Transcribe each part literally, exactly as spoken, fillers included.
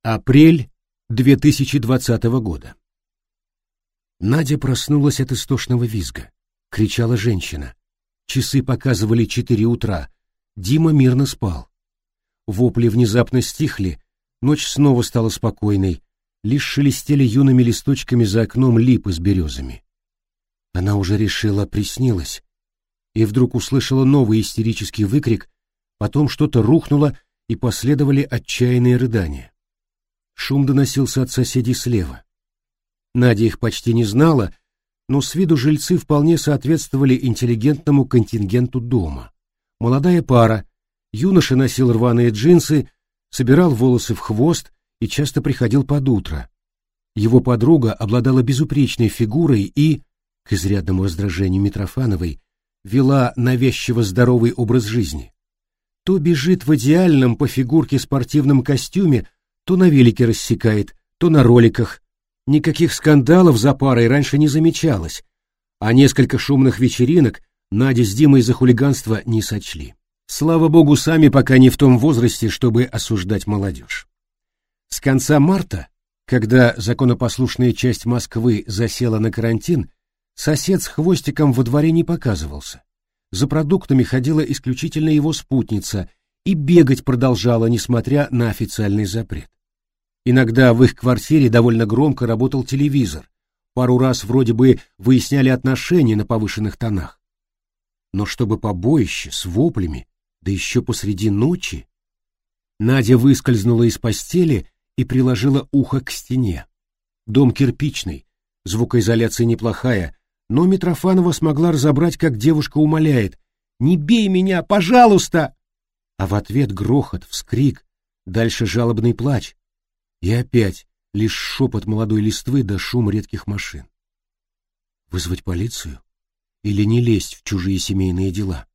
Апрель две тысячи двадцатого года. Надя проснулась от истошного визга. Кричала женщина. Часы показывали четыре утра. Дима мирно спал. Вопли внезапно стихли, ночь снова стала спокойной, лишь шелестели юными листочками за окном липы с березами. Она уже решила, приснилось, и вдруг услышала новый истерический выкрик, потом что-то рухнуло, и последовали отчаянные рыдания. Шум доносился от соседей слева. Надя их почти не знала, но с виду жильцы вполне соответствовали интеллигентному контингенту дома. Молодая пара, юноша носил рваные джинсы, собирал волосы в хвост и часто приходил под утро. Его подруга обладала безупречной фигурой и, к изрядному раздражению Митрофановой, вела навязчиво здоровый образ жизни. То бежит в идеальном по фигурке спортивном костюме, то на велике рассекает, то на роликах. Никаких скандалов за парой раньше не замечалось, а несколько шумных вечеринок Надя с Димой за хулиганство не сочли. Слава богу, сами пока не в том возрасте, чтобы осуждать молодежь. С конца марта, когда законопослушная часть Москвы засела на карантин, сосед с хвостиком во дворе не показывался. За продуктами ходила исключительно его спутница и бегать продолжала, несмотря на официальный запрет. Иногда в их квартире довольно громко работал телевизор, пару раз вроде бы выясняли отношения на повышенных тонах. Но чтобы побоище с воплями, да еще посреди ночи... Надя выскользнула из постели и приложила ухо к стене. Дом кирпичный, звукоизоляция неплохая, но Митрофанова смогла разобрать, как девушка умоляет: «Не бей меня, пожалуйста!» А в ответ грохот, вскрик, дальше жалобный плач. И опять лишь шепот молодой листвы да шум редких машин. Вызвать полицию? Или не лезть в чужие семейные дела?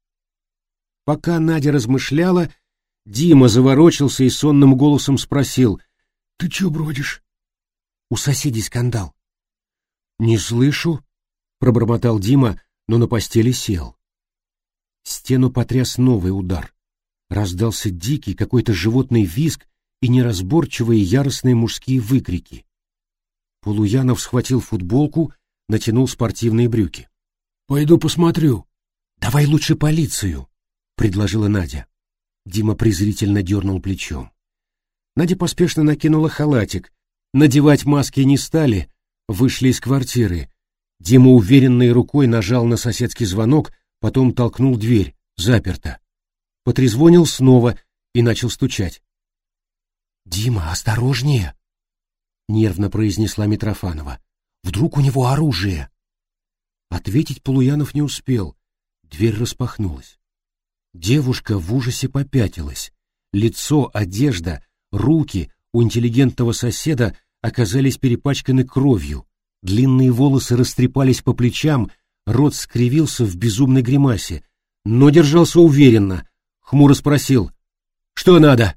Пока Надя размышляла, Дима заворочился и сонным голосом спросил: «Ты чё бродишь?» «У соседей скандал». «Не слышу», — пробормотал Дима, но на постели сел. Стену потряс новый удар. Раздался дикий какой-то животный визг и неразборчивые яростные мужские выкрики. Полуянов схватил футболку, натянул спортивные брюки. «Пойду посмотрю». «Давай лучше полицию», — предложила Надя. Дима презрительно дернул плечом. Надя поспешно накинула халатик. Надевать маски не стали, вышли из квартиры. Дима уверенной рукой нажал на соседский звонок, потом толкнул дверь, заперта. Потрезвонил снова и начал стучать. «Дима, осторожнее!» — нервно произнесла Митрофанова. «Вдруг у него оружие?» Ответить Полуянов не успел. Дверь распахнулась. Девушка в ужасе попятилась. Лицо, одежда, руки у интеллигентного соседа оказались перепачканы кровью. Длинные волосы растрепались по плечам, рот скривился в безумной гримасе, но держался уверенно. Хмуро спросил: «Что надо?»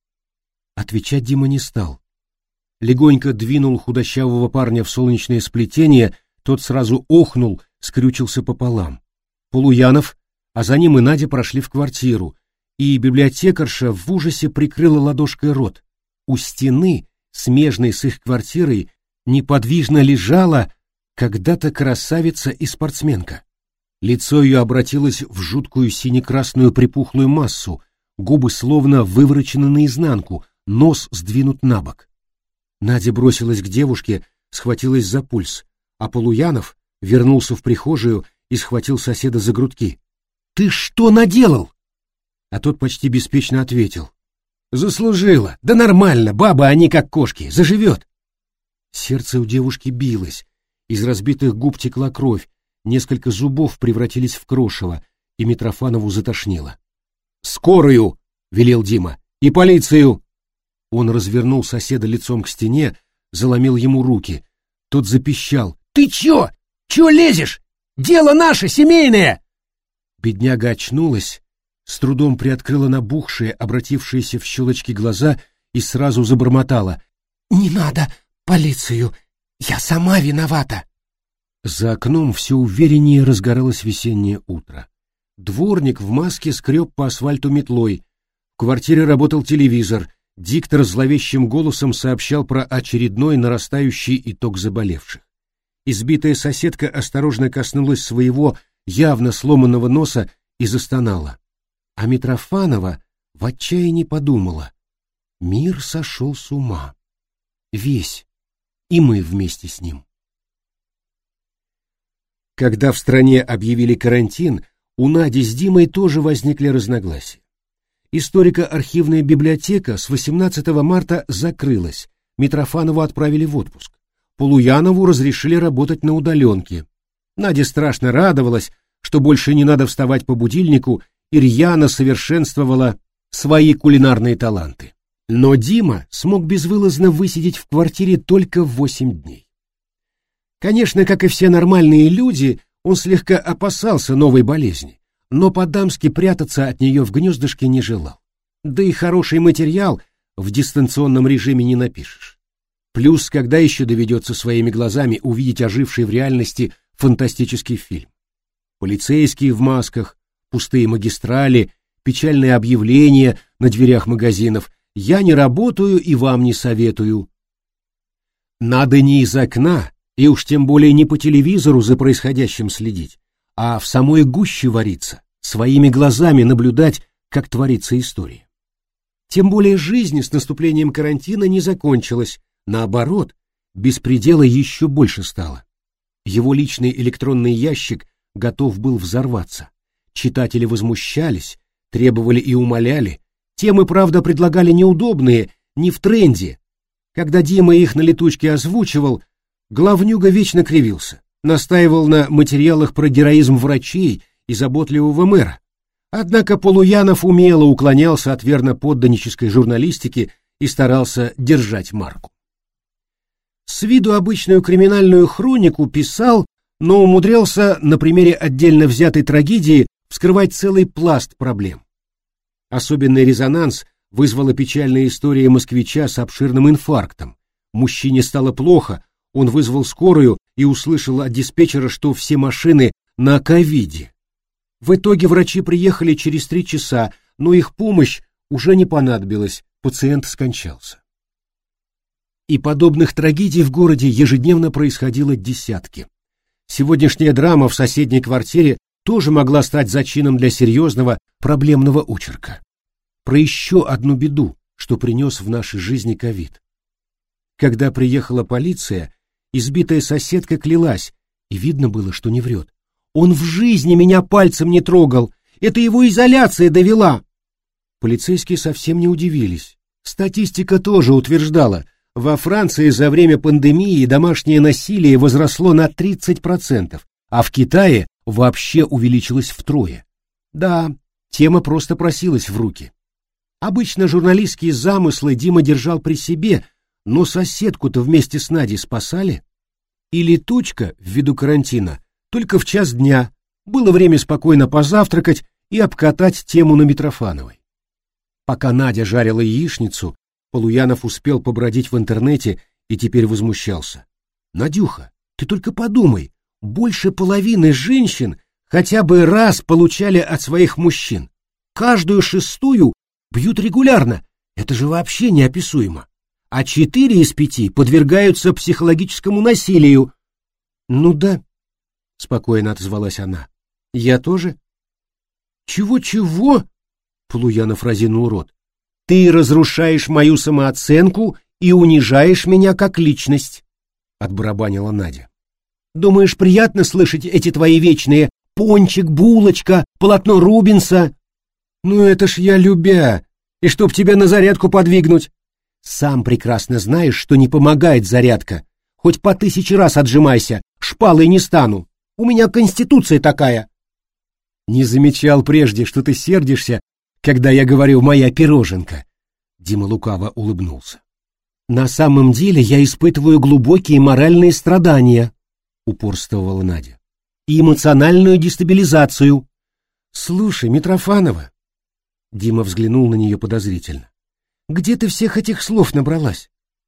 Отвечать Дима не стал. Легонько двинул худощавого парня в солнечное сплетение, тот сразу охнул, скрючился пополам. Полуянов, а за ним и Надя прошли в квартиру, и библиотекарша в ужасе прикрыла ладошкой рот. У стены, смежной с их квартирой, неподвижно лежала когда-то красавица и спортсменка. Лицо ее обратилось в жуткую сине-красную припухлую массу, губы словно выворочены наизнанку, нос сдвинут на бок. Надя бросилась к девушке, схватилась за пульс, а Полуянов вернулся в прихожую и схватил соседа за грудки. «Ты что наделал?» А тот почти беспечно ответил: «Заслужила. Да нормально, бабы они как кошки, заживет». Сердце у девушки билось, из разбитых губ текла кровь, несколько зубов превратились в крошево, и Митрофанову затошнило. «Скорую!» — велел Дима. «И полицию!» Он развернул соседа лицом к стене, заломил ему руки. Тот запищал: «Ты чё? Чё лезешь? Дело наше, семейное!» Бедняга очнулась, с трудом приоткрыла набухшие, обратившиеся в щелочки глаза и сразу забормотала: «Не надо полицию! Я сама виновата!» За окном все увереннее разгоралось весеннее утро. Дворник в маске скреб по асфальту метлой. В квартире работал телевизор. Диктор зловещим голосом сообщал про очередной нарастающий итог заболевших. Избитая соседка осторожно коснулась своего явно сломанного носа и застонала. А Митрофанова в отчаянии подумала: мир сошел с ума. Весь. И мы вместе с ним. Когда в стране объявили карантин, у Нади с Димой тоже возникли разногласия. Историко-архивная библиотека с восемнадцатого марта закрылась, Митрофанову отправили в отпуск. Полуянову разрешили работать на удаленке. Надя страшно радовалась, что больше не надо вставать по будильнику, и рьяно совершенствовала свои кулинарные таланты. Но Дима смог безвылазно высидеть в квартире только восемь дней. Конечно, как и все нормальные люди, он слегка опасался новой болезни, но по-дамски прятаться от нее в гнездышке не желал. Да и хороший материал в дистанционном режиме не напишешь. Плюс, когда еще доведется своими глазами увидеть оживший в реальности фантастический фильм. Полицейские в масках, пустые магистрали, печальные объявления на дверях магазинов: «Я не работаю и вам не советую». Надо не из окна, и уж тем более не по телевизору за происходящим следить, а в самой гуще вариться, своими глазами наблюдать, как творится история. Тем более жизнь с наступлением карантина не закончилась, наоборот, беспредела еще больше стало. Его личный электронный ящик готов был взорваться. Читатели возмущались, требовали и умоляли. Темы, правда, предлагали неудобные, не в тренде. Когда Дима их на летучке озвучивал, главнюга вечно кривился, настаивал на материалах про героизм врачей и заботливого мэра. Однако Полуянов умело уклонялся от верноподданнической журналистики и старался держать марку. С виду обычную криминальную хронику писал, но умудрялся на примере отдельно взятой трагедии вскрывать целый пласт проблем. Особенный резонанс вызвала печальная история москвича с обширным инфарктом. Мужчине стало плохо, он вызвал скорую и услышал от диспетчера, что все машины на ковиде. В итоге врачи приехали через три часа, но их помощь уже не понадобилась, пациент скончался. И подобных трагедий в городе ежедневно происходило десятки. Сегодняшняя драма в соседней квартире тоже могла стать зачином для серьезного проблемного очерка. Про еще одну беду, что принес в нашей жизни ковид. Когда приехала полиция, избитая соседка клялась, и видно было, что не врет. «Он в жизни меня пальцем не трогал, это его изоляция довела». Полицейские совсем не удивились. Статистика тоже утверждала, во Франции за время пандемии домашнее насилие возросло на тридцать процентов, а в Китае вообще увеличилось втрое. Да, тема просто просилась в руки. Обычно журналистские замыслы Дима держал при себе, но соседку-то вместе с Надей спасали. И летучка, ввиду карантина, только в час дня, было время спокойно позавтракать и обкатать тему на Митрофановой. Пока Надя жарила яичницу, Полуянов успел побродить в интернете и теперь возмущался. «Надюха, ты только подумай, больше половины женщин хотя бы раз получали от своих мужчин. Каждую шестую бьют регулярно, это же вообще неописуемо. А четыре из пяти подвергаются психологическому насилию». «Ну да», — спокойно отозвалась она. «Я тоже». «Чего-чего?» — Полуянов разинул рот. «Ты разрушаешь мою самооценку и унижаешь меня как личность», — отбарабанила Надя. «Думаешь, приятно слышать эти твои вечные «пончик, булочка, полотно Рубенса»?» «Ну это ж я любя, и чтоб тебя на зарядку подвигнуть». «Сам прекрасно знаешь, что не помогает зарядка. Хоть по тысяче раз отжимайся, шпалой не стану. У меня конституция такая». «Не замечал прежде, что ты сердишься, когда я говорю «моя пироженка». Дима лукаво улыбнулся. «На самом деле я испытываю глубокие моральные страдания», — упорствовала Надя, «и эмоциональную дестабилизацию». «Слушай, Митрофанова», — Дима взглянул на нее подозрительно, «где ты всех этих слов набралась?»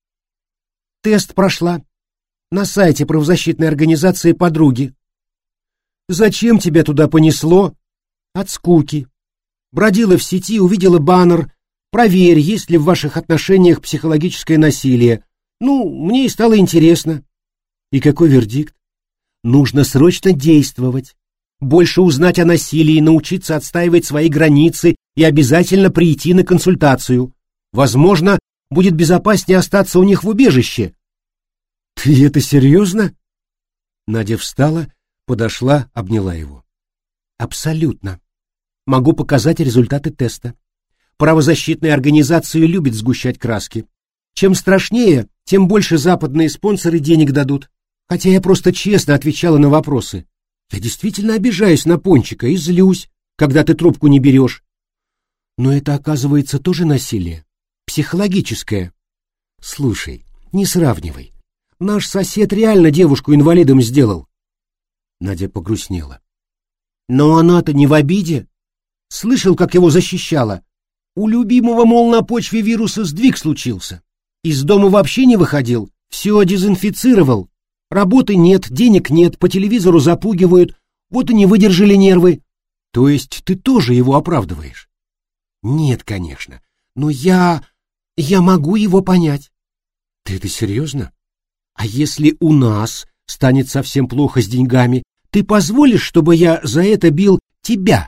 «Тест прошла. На сайте правозащитной организации «Подруги». «Зачем тебя туда понесло?» «От скуки. Бродила в сети, увидела баннер Проверь, есть ли в ваших отношениях психологическое насилие. Ну, мне и стало интересно. И какой вердикт? Нужно срочно действовать. Больше узнать о насилии, научиться отстаивать свои границы и обязательно прийти на консультацию. Возможно, будет безопаснее остаться у них в убежище. Ты это серьезно? Надя встала, подошла, обняла его. Абсолютно. Могу показать результаты теста. Правозащитные организации любят сгущать краски. Чем страшнее, тем больше западные спонсоры денег дадут. Хотя я просто честно отвечала на вопросы. Я действительно обижаюсь на Пончика и злюсь, когда ты трубку не берешь. Но это, оказывается, тоже насилие. Психологическое. Слушай, не сравнивай. Наш сосед реально девушку инвалидом сделал. Надя погрустнела. Но она-то не в обиде. Слышал, как его защищала. У любимого, мол, на почве вируса сдвиг случился. Из дома вообще не выходил, все дезинфицировал. Работы нет, денег нет, по телевизору запугивают, вот и не выдержали нервы. То есть ты тоже его оправдываешь? Нет, конечно, но я... я могу его понять. Ты это серьезно? А если у нас станет совсем плохо с деньгами, ты позволишь, чтобы я за это бил тебя?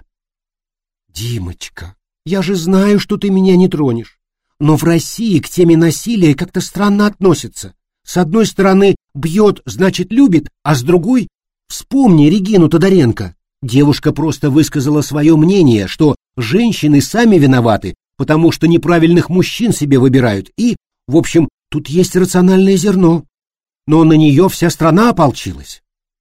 Димочка, я же знаю, что ты меня не тронешь. Но в России к теме насилия как-то странно относятся. С одной стороны, бьет, значит любит, а с другой... Вспомни Регину Тодоренко. Девушка просто высказала свое мнение, что женщины сами виноваты, потому что неправильных мужчин себе выбирают. И, в общем, тут есть рациональное зерно. Но на нее вся страна ополчилась.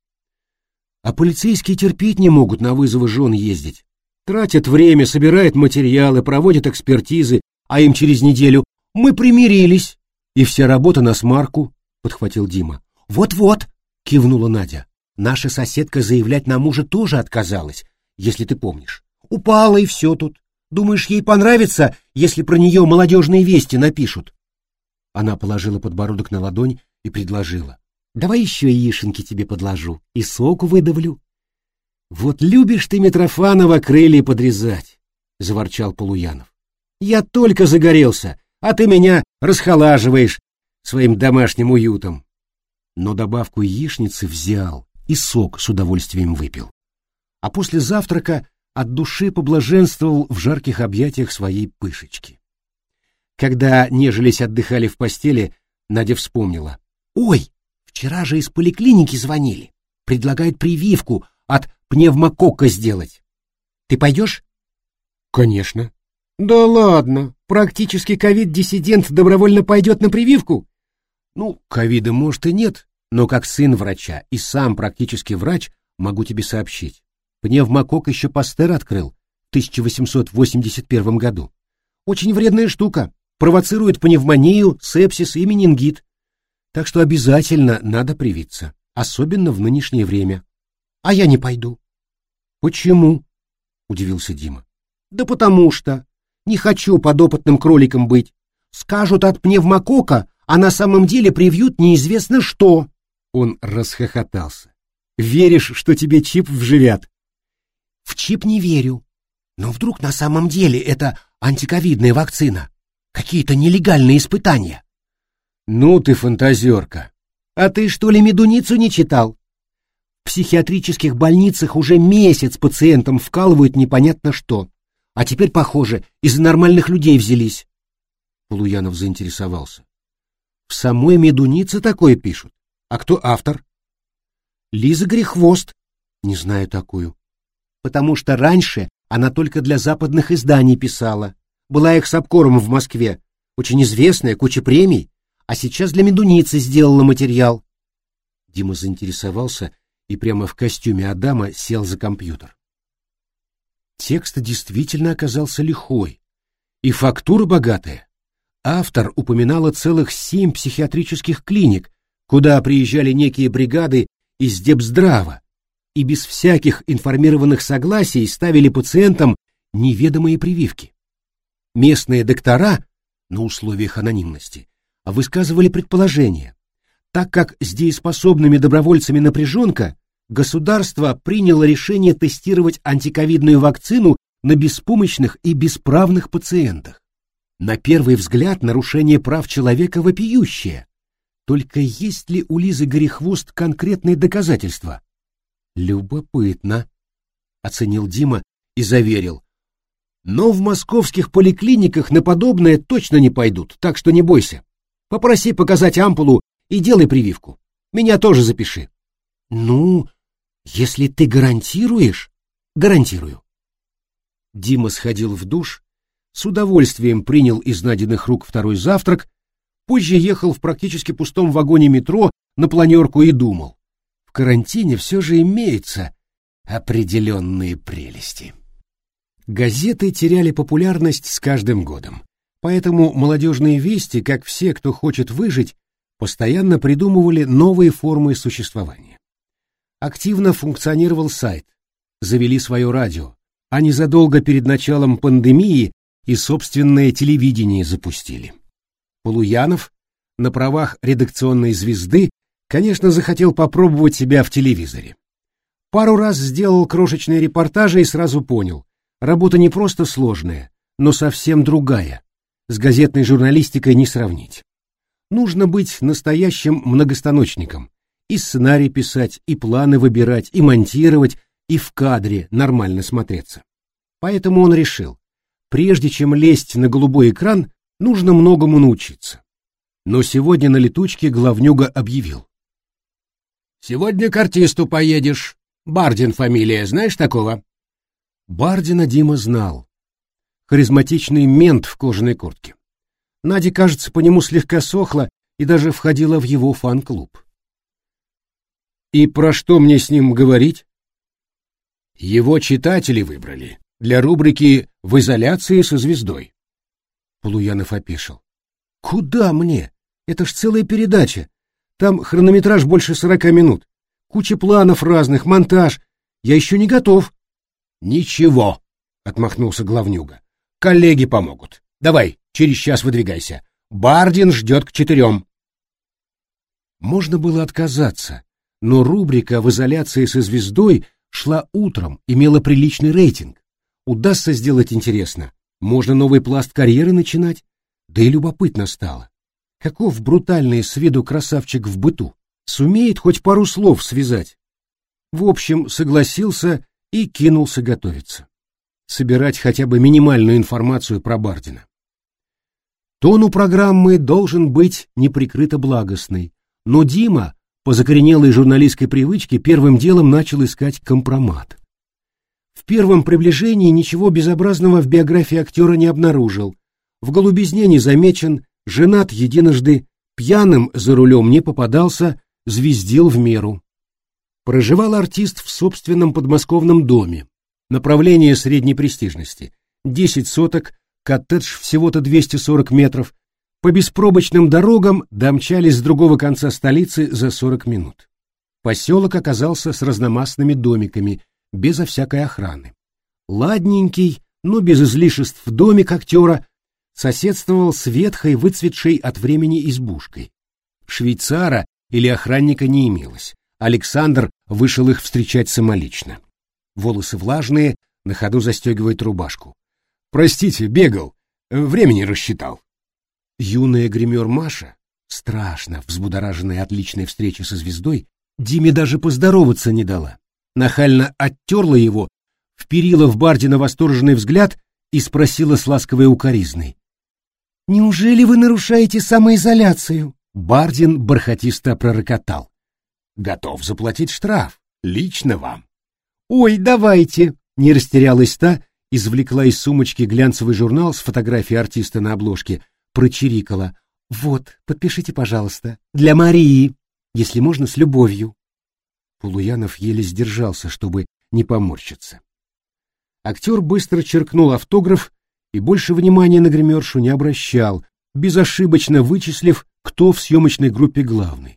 А полицейские терпеть не могут на вызовы жен ездить. Тратят время, собирают материалы, проводят экспертизы, а им через неделю «мы примирились», и вся работа на смарку, — подхватил Дима. «Вот-вот», — кивнула Надя, — «наша соседка заявлять на мужа тоже отказалась, если ты помнишь. Упала, и все тут. Думаешь, ей понравится, если про нее молодежные вести напишут?» Она положила подбородок на ладонь и предложила. «Давай еще яишенки тебе подложу и соку выдавлю». «Вот любишь ты, Митрофанова, крылья подрезать», — заворчал Полуянов. «Я только загорелся, а ты меня расхолаживаешь своим домашним уютом». Но добавку яичницы взял и сок с удовольствием выпил. А после завтрака от души поблаженствовал в жарких объятиях своей пышечки. Когда нежились, отдыхали в постели, Надя вспомнила. «Ой, вчера же из поликлиники звонили. Предлагают прививку от пневмококка сделать. Ты пойдешь?» «Конечно». «Да ладно, практически ковид-диссидент добровольно пойдет на прививку?» «Ну, ковида, может, и нет, но как сын врача и сам практически врач могу тебе сообщить. Пневмококк еще Пастер открыл в тысяча восемьсот восемьдесят первом году. Очень вредная штука, провоцирует пневмонию, сепсис и менингит. Так что обязательно надо привиться, особенно в нынешнее время». «А я не пойду». «Почему?» — удивился Дима. «Да потому что не хочу подопытным кроликом быть. Скажут от пневмококка, а на самом деле привьют неизвестно что». Он расхохотался. «Веришь, что тебе чип вживят?» «В чип не верю. Но вдруг на самом деле это антиковидная вакцина? Какие-то нелегальные испытания?» «Ну ты фантазерка. А ты что ли Медуницу не читал? В психиатрических больницах уже месяц пациентам вкалывают непонятно что. А теперь, похоже, из нормальных людей взялись». Полуянов заинтересовался. «В самой Медунице такое пишут. А кто автор?» «Лиза Грехвост». «Не знаю такую». «Потому что раньше она только для западных изданий писала. Была экс-обкором в Москве. Очень известная, куча премий. А сейчас для Медуницы сделала материал». Дима заинтересовался и прямо в костюме Адама сел за компьютер. Текст действительно оказался лихой, и фактура богатая. Автор упоминала целых семь психиатрических клиник, куда приезжали некие бригады из Депздрава, и без всяких информированных согласий ставили пациентам неведомые прививки. Местные доктора, на условиях анонимности, высказывали предположение. Так как с дееспособными добровольцами напряженка, государство приняло решение тестировать антиковидную вакцину на беспомощных и бесправных пациентах. На первый взгляд нарушение прав человека вопиющее. Только есть ли у Лизы Горехвост конкретные доказательства? Любопытно, оценил Дима и заверил. Но в московских поликлиниках на подобное точно не пойдут, так что не бойся. Попроси показать ампулу и делай прививку. Меня тоже запиши. Ну, если ты гарантируешь, гарантирую. Дима сходил в душ, с удовольствием принял из Надиных рук второй завтрак, позже ехал в практически пустом вагоне метро на планерку и думал. В карантине все же имеются определенные прелести. Газеты теряли популярность с каждым годом, поэтому молодежные вести, как все, кто хочет выжить, постоянно придумывали новые формы существования. Активно функционировал сайт, завели свое радио, а незадолго перед началом пандемии и собственное телевидение запустили. Полуянов на правах редакционной звезды, конечно, захотел попробовать себя в телевизоре. Пару раз сделал крошечные репортажи и сразу понял, работа не просто сложная, но совсем другая, с газетной журналистикой не сравнить. Нужно быть настоящим многостаночником, и сценарий писать, и планы выбирать, и монтировать, и в кадре нормально смотреться. Поэтому он решил, прежде чем лезть на голубой экран, нужно многому научиться. Но сегодня на летучке главнюга объявил. «Сегодня к артисту поедешь. Бардин фамилия, знаешь такого?» Бардина Дима знал. Харизматичный мент в кожаной куртке. Надя, кажется, по нему слегка сохла и даже входила в его фан-клуб. «И про что мне с ним говорить?» «Его читатели выбрали для рубрики «В изоляции со звездой». Полуянов опешил. «Куда мне? Это ж целая передача. Там хронометраж больше сорока минут. Куча планов разных, монтаж. Я еще не готов». «Ничего», — отмахнулся главнюга. «Коллеги помогут. Давай, через час выдвигайся. Бардин ждет к четырем». Можно было отказаться, но рубрика «В изоляции со звездой» шла утром, имела приличный рейтинг. Удастся сделать интересно. Можно новый пласт карьеры начинать. Да и любопытно стало. Каков брутальный с виду красавчик в быту? Сумеет хоть пару слов связать? В общем, согласился и кинулся готовиться. Собирать хотя бы минимальную информацию про Бардина. Тон у программы должен быть неприкрыто благостный, но Дима, по закоренелой журналистской привычке, первым делом начал искать компромат. В первом приближении ничего безобразного в биографии актера не обнаружил, в голубизне не замечен, женат единожды, пьяным за рулем не попадался, звездил в меру. Проживал артист в собственном подмосковном доме, направление средней престижности, десять соток, коттедж всего-то двести сорок метров, по беспробочным дорогам домчались с другого конца столицы за сорок минут. Поселок оказался с разномастными домиками, безо всякой охраны. Ладненький, но без излишеств домик актера соседствовал с ветхой, выцветшей от времени избушкой. Швейцара или охранника не имелось. Александр вышел их встречать самолично. Волосы влажные, на ходу застегивает рубашку. «Простите, бегал, времени рассчитал». Юная гример Маша, страшно взбудораженная от личной встречи со звездой, Диме даже поздороваться не дала. Нахально оттерла его, вперила в Бардина восторженный взгляд и спросила с ласковой укоризной. «Неужели вы нарушаете самоизоляцию?» Бардин бархатисто пророкотал. «Готов заплатить штраф. Лично вам». «Ой, давайте!» — не растерялась та, извлекла из сумочки глянцевый журнал с фотографией артиста на обложке, прочирикала. «Вот, подпишите, пожалуйста, для Марии, если можно, с любовью». Полуянов еле сдержался, чтобы не поморщиться. Актер быстро черкнул автограф и больше внимания на гримершу не обращал, безошибочно вычислив, кто в съемочной группе главный.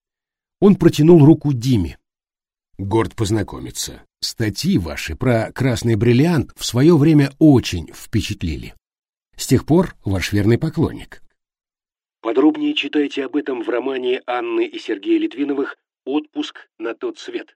Он протянул руку Диме. «Горд познакомиться. Статьи ваши про красный бриллиант в свое время очень впечатлили. С тех пор ваш верный поклонник». Подробнее читайте об этом в романе Анны и Сергея Литвиновых «Отпуск на тот свет».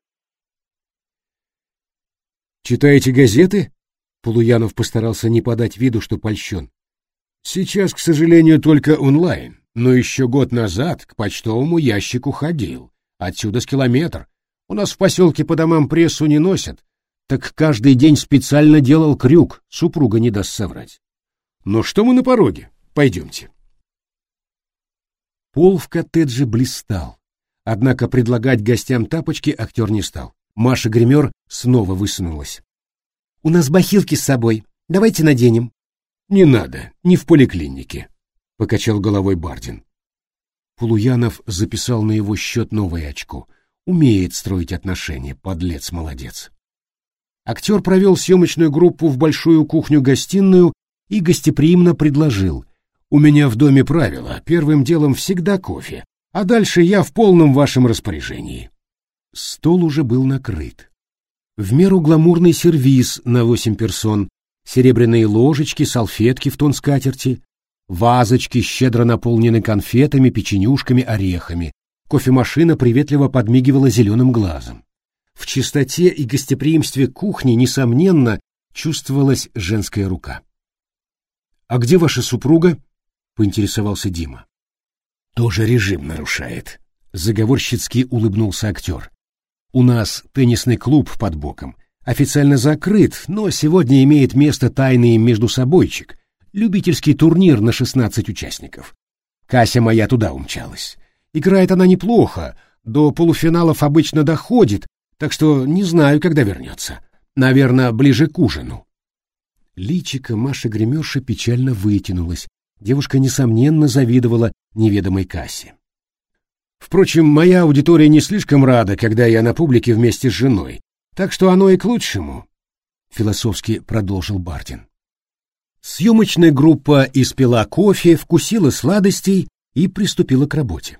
«Читаете газеты?» Полуянов постарался не подать виду, что польщен. Сейчас, к сожалению, только онлайн, но еще год назад к почтовому ящику ходил. Отсюда с километр. У нас в поселке по домам прессу не носят, так каждый день специально делал крюк, супруга не даст соврать. Но что мы на пороге? Пойдемте. Пол в коттедже блистал, однако предлагать гостям тапочки актер не стал. Маша-гример снова высунулась. «У нас бахилки с собой, давайте наденем». «Не надо, не в поликлинике», — покачал головой Бардин. Полуянов записал на его счет новое очко. Умеет строить отношения, подлец молодец. Актер провел съемочную группу в большую кухню-гостиную и гостеприимно предложил: «У меня в доме правило, первым делом всегда кофе, а дальше я в полном вашем распоряжении». Стол уже был накрыт. В меру гламурный сервиз на восемь персон, серебряные ложечки, салфетки в тон скатерти, вазочки, щедро наполнены конфетами, печенюшками, орехами. Кофемашина приветливо подмигивала зеленым глазом. В чистоте и гостеприимстве кухни, несомненно, чувствовалась женская рука. «А где ваша супруга?» — поинтересовался Дима. «Тоже режим нарушает», — заговорщицки улыбнулся актер. «У нас теннисный клуб под боком. Официально закрыт, но сегодня имеет место тайный междусобойчик, любительский турнир на шестнадцать участников. Кася моя туда умчалась. Играет она неплохо, до полуфиналов обычно доходит, так что не знаю, когда вернется. Наверное, ближе к ужину». Личико Маши-гримерши печально вытянулось. Девушка, несомненно, завидовала неведомой Кассе. «Впрочем, моя аудитория не слишком рада, когда я на публике вместе с женой, так что оно и к лучшему», — философски продолжил Бардин. Съемочная группа испила кофе, вкусила сладостей и приступила к работе.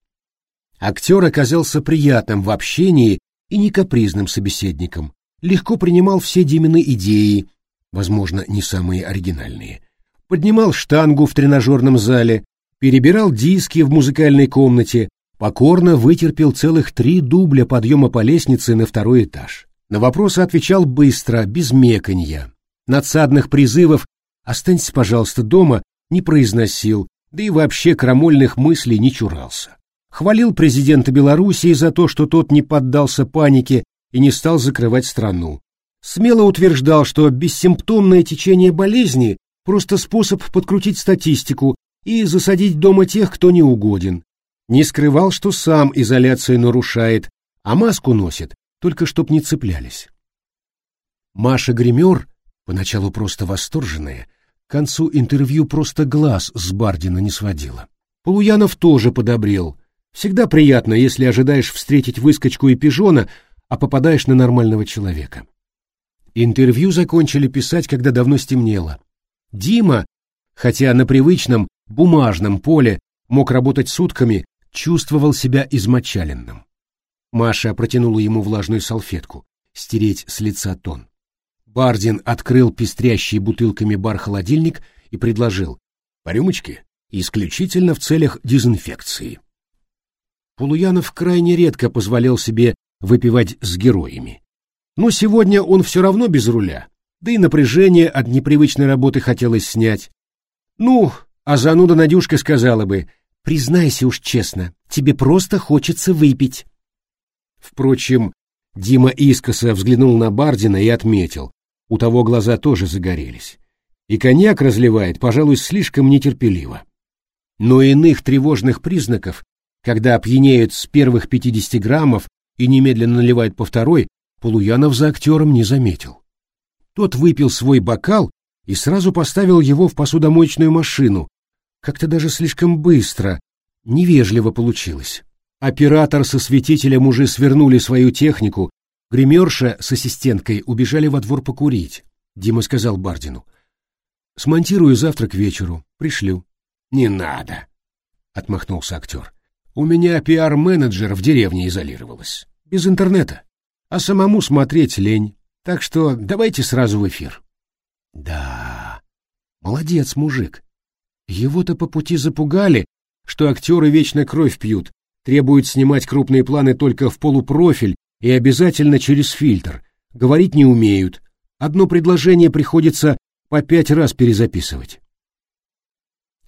Актер оказался приятным в общении и не капризным собеседником, легко принимал все Димины идеи, возможно, не самые оригинальные, поднимал штангу в тренажерном зале, перебирал диски в музыкальной комнате, покорно вытерпел целых три дубля подъема по лестнице на второй этаж. На вопросы отвечал быстро, без меканья. Надсадных призывов «останься, пожалуйста, дома» не произносил, да и вообще крамольных мыслей не чурался. Хвалил президента Белоруссии за то, что тот не поддался панике и не стал закрывать страну. Смело утверждал, что бессимптомное течение болезни – просто способ подкрутить статистику и засадить дома тех, кто не угоден. Не скрывал, что сам изоляцию нарушает, а маску носит, только чтоб не цеплялись. Маша-гример, поначалу просто восторженная, к концу интервью просто глаз с Бардина не сводила. Полуянов тоже подобрел. Всегда приятно, если ожидаешь встретить выскочку и пижона, а попадаешь на нормального человека. Интервью закончили писать, когда давно стемнело. Дима, хотя на привычном бумажном поле мог работать сутками, чувствовал себя измочаленным. Маша протянула ему влажную салфетку, стереть с лица тон. Бардин открыл пестрящий бутылками бар-холодильник и предложил: «По рюмочке, исключительно в целях дезинфекции». Полуянов крайне редко позволял себе выпивать с героями. Но сегодня он все равно без руля, да и напряжение от непривычной работы хотелось снять. Ну, а зануда Надюшка сказала бы: «Признайся уж честно, тебе просто хочется выпить». Впрочем, Дима искоса взглянул на Бардина и отметил: у того глаза тоже загорелись. И коньяк разливает, пожалуй, слишком нетерпеливо. Но иных тревожных признаков, когда опьянеют с первых пятидесяти граммов и немедленно наливают по второй, Полуянов за актером не заметил. Тот выпил свой бокал и сразу поставил его в посудомоечную машину. Как-то даже слишком быстро, невежливо получилось. Оператор со светителем уже свернули свою технику, гримерша с ассистенткой убежали во двор покурить. Дима сказал Бардину: «Смонтирую завтра к вечеру, пришлю». «Не надо», — отмахнулся актер. «У меня пиар-менеджер в деревне изолировалась, без интернета, а самому смотреть лень, так что давайте сразу в эфир». Да, молодец мужик. Его-то по пути запугали, что актеры вечно кровь пьют, требуют снимать крупные планы только в полупрофиль и обязательно через фильтр, говорить не умеют, одно предложение приходится по пять раз перезаписывать.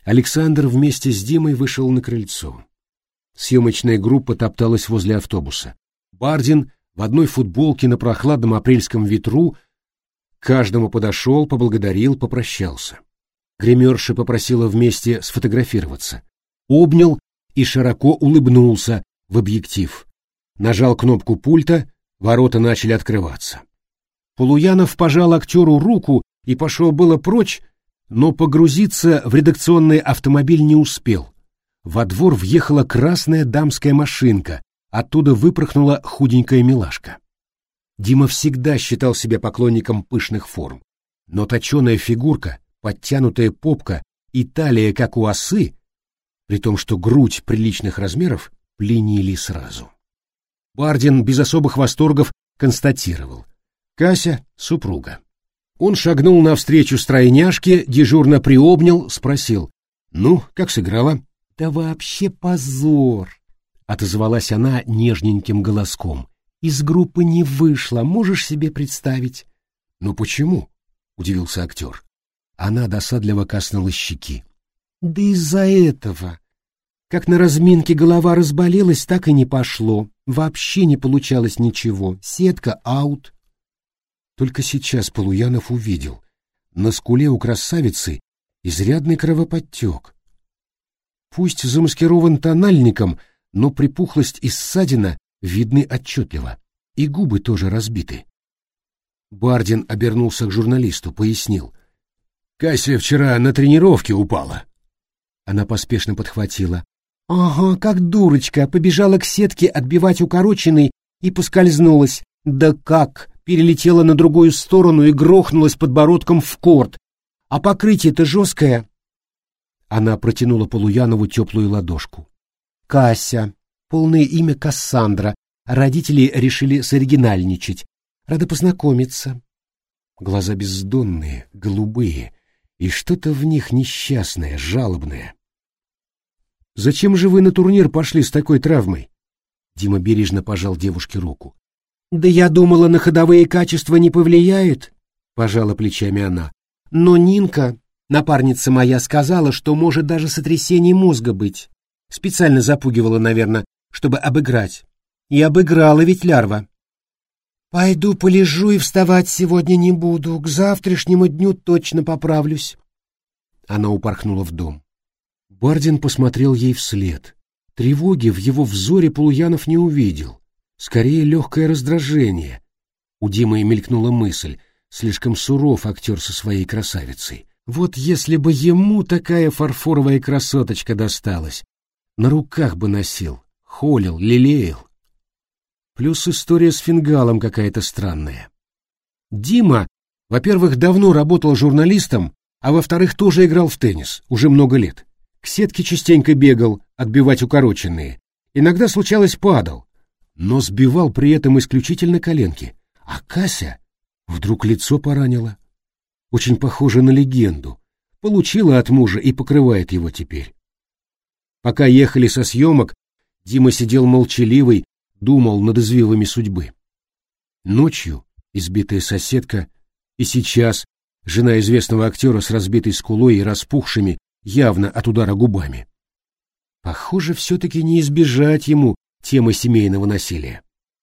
Александр вместе с Димой вышел на крыльцо. Съемочная группа топталась возле автобуса. Бардин в одной футболке на прохладном апрельском ветру к каждому подошел, поблагодарил, попрощался. Гримерша попросила вместе сфотографироваться. Обнял и широко улыбнулся в объектив. Нажал кнопку пульта, ворота начали открываться. Полуянов пожал актеру руку и пошел было прочь, но погрузиться в редакционный автомобиль не успел. Во двор въехала красная дамская машинка, оттуда выпорхнула худенькая милашка. Дима всегда считал себя поклонником пышных форм, но точеная фигурка, подтянутая попка и талия, как у осы, при том, что грудь приличных размеров, пленили сразу. Бардин без особых восторгов констатировал: Кася — супруга. Он шагнул навстречу стройняшке, дежурно приобнял, спросил: «Ну, как сыграла?» «Да вообще позор!» — отозвалась она нежненьким голоском. «Из группы не вышла, можешь себе представить?» «Ну почему?» — удивился актер. Она досадливо коснулась щеки. «Да из-за этого. Как на разминке голова разболелась, так и не пошло. Вообще не получалось ничего. Сетка аут». Только сейчас Полуянов увидел. На скуле у красавицы изрядный кровоподтек. Пусть замаскирован тональником, но припухлость и ссадина видны отчетливо. И губы тоже разбиты. Бардин обернулся к журналисту, пояснил: «Кася вчера на тренировке упала». Она поспешно подхватила: «Ага, как дурочка, побежала к сетке отбивать укороченный и поскользнулась. Да как! Перелетела на другую сторону и грохнулась подбородком в корт. А покрытие-то жесткое». Она протянула Полуянову теплую ладошку. «Кася. Полное имя Кассандра. Родители решили соригинальничать. Рада познакомиться». Глаза бездонные, голубые, и что-то в них несчастное, жалобное. «Зачем же вы на турнир пошли с такой травмой?» Дима бережно пожал девушке руку. «Да я думала, на ходовые качества не повлияет», — пожала плечами она. «Но Нинка, напарница моя, сказала, что может даже сотрясение мозга быть. Специально запугивала, наверное, чтобы обыграть. И обыграла ведь лярва». «Пойду полежу и вставать сегодня не буду. К завтрашнему дню точно поправлюсь». Она упорхнула в дом. Бардин посмотрел ей вслед. Тревоги в его взоре Полуянов не увидел. Скорее легкое раздражение. У Димы мелькнула мысль: слишком суров актер со своей красавицей. Вот если бы ему такая фарфоровая красоточка досталась, на руках бы носил, холил, лелеял. Плюс история с фингалом какая-то странная. Дима, во-первых, давно работал журналистом, а во-вторых, тоже играл в теннис, уже много лет. К сетке частенько бегал, отбивать укороченные. Иногда, случалось, падал, но сбивал при этом исключительно коленки. А Кася вдруг лицо поранила. Очень похоже на легенду. Получила от мужа и покрывает его теперь. Пока ехали со съемок, Дима сидел молчаливый, думал над извивами судьбы. Ночью избитая соседка, и сейчас жена известного актера с разбитой скулой и распухшими, явно от удара губами. Похоже, все-таки не избежать ему темы семейного насилия.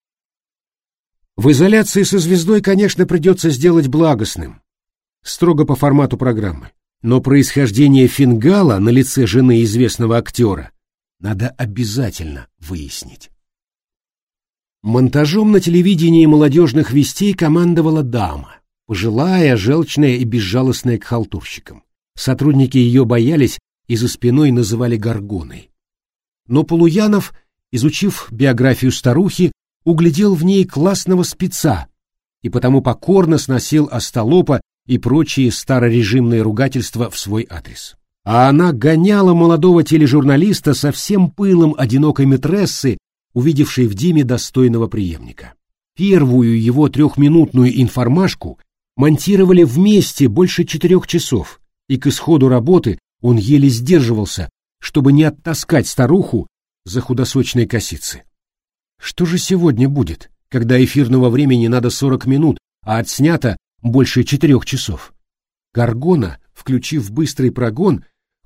В изоляции со звездой, конечно, придется сделать благостным, строго по формату программы. Но происхождение фингала на лице жены известного актера надо обязательно выяснить. Монтажом на телевидении молодежных вестей командовала дама, пожилая, желчная и безжалостная к халтурщикам. Сотрудники ее боялись и за спиной называли горгоной. Но Полуянов, изучив биографию старухи, углядел в ней классного спеца и потому покорно сносил остолопа и прочие старорежимные ругательства в свой адрес. А она гоняла молодого тележурналиста со всем пылом одинокой мэтрессы, увидевшей в Диме достойного преемника. Первую его трехминутную информашку монтировали вместе больше четырех часов, и к исходу работы он еле сдерживался, чтобы не оттаскать старуху за худосочные косицы. Что же сегодня будет, когда эфирного времени надо сорок минут, а отснято больше четырех часов? Горгона, включив быстрый прогон,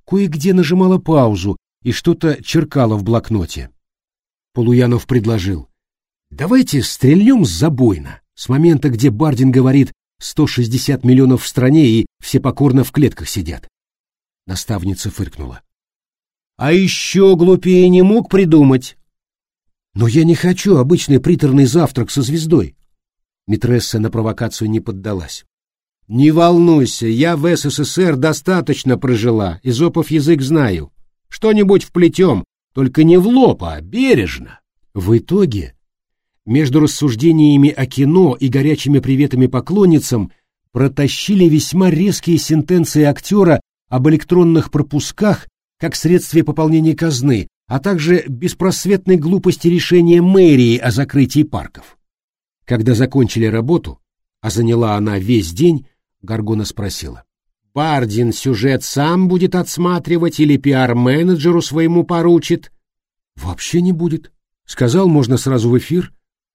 кое-где нажимала паузу и что-то черкала в блокноте. Полуянов предложил: «Давайте стрельнем с забойно, с момента, где Бардин говорит сто шестьдесят миллионов в стране и все покорно в клетках сидят». Наставница фыркнула. «А еще глупее не мог придумать». «Но я не хочу обычный приторный завтрак со звездой». Митресса на провокацию не поддалась. «Не волнуйся, я в СССР достаточно прожила, изопов язык знаю. Что-нибудь вплетем, только не в лоб, а бережно». В итоге между рассуждениями о кино и горячими приветами поклонницам протащили весьма резкие сентенции актера об электронных пропусках как средстве пополнения казны, а также беспросветной глупости решения мэрии о закрытии парков. Когда закончили работу, а заняла она весь день, Горгона спросила: «Бардин сюжет сам будет отсматривать или пиар-менеджеру своему поручит?» «Вообще не будет. Сказал, можно сразу в эфир».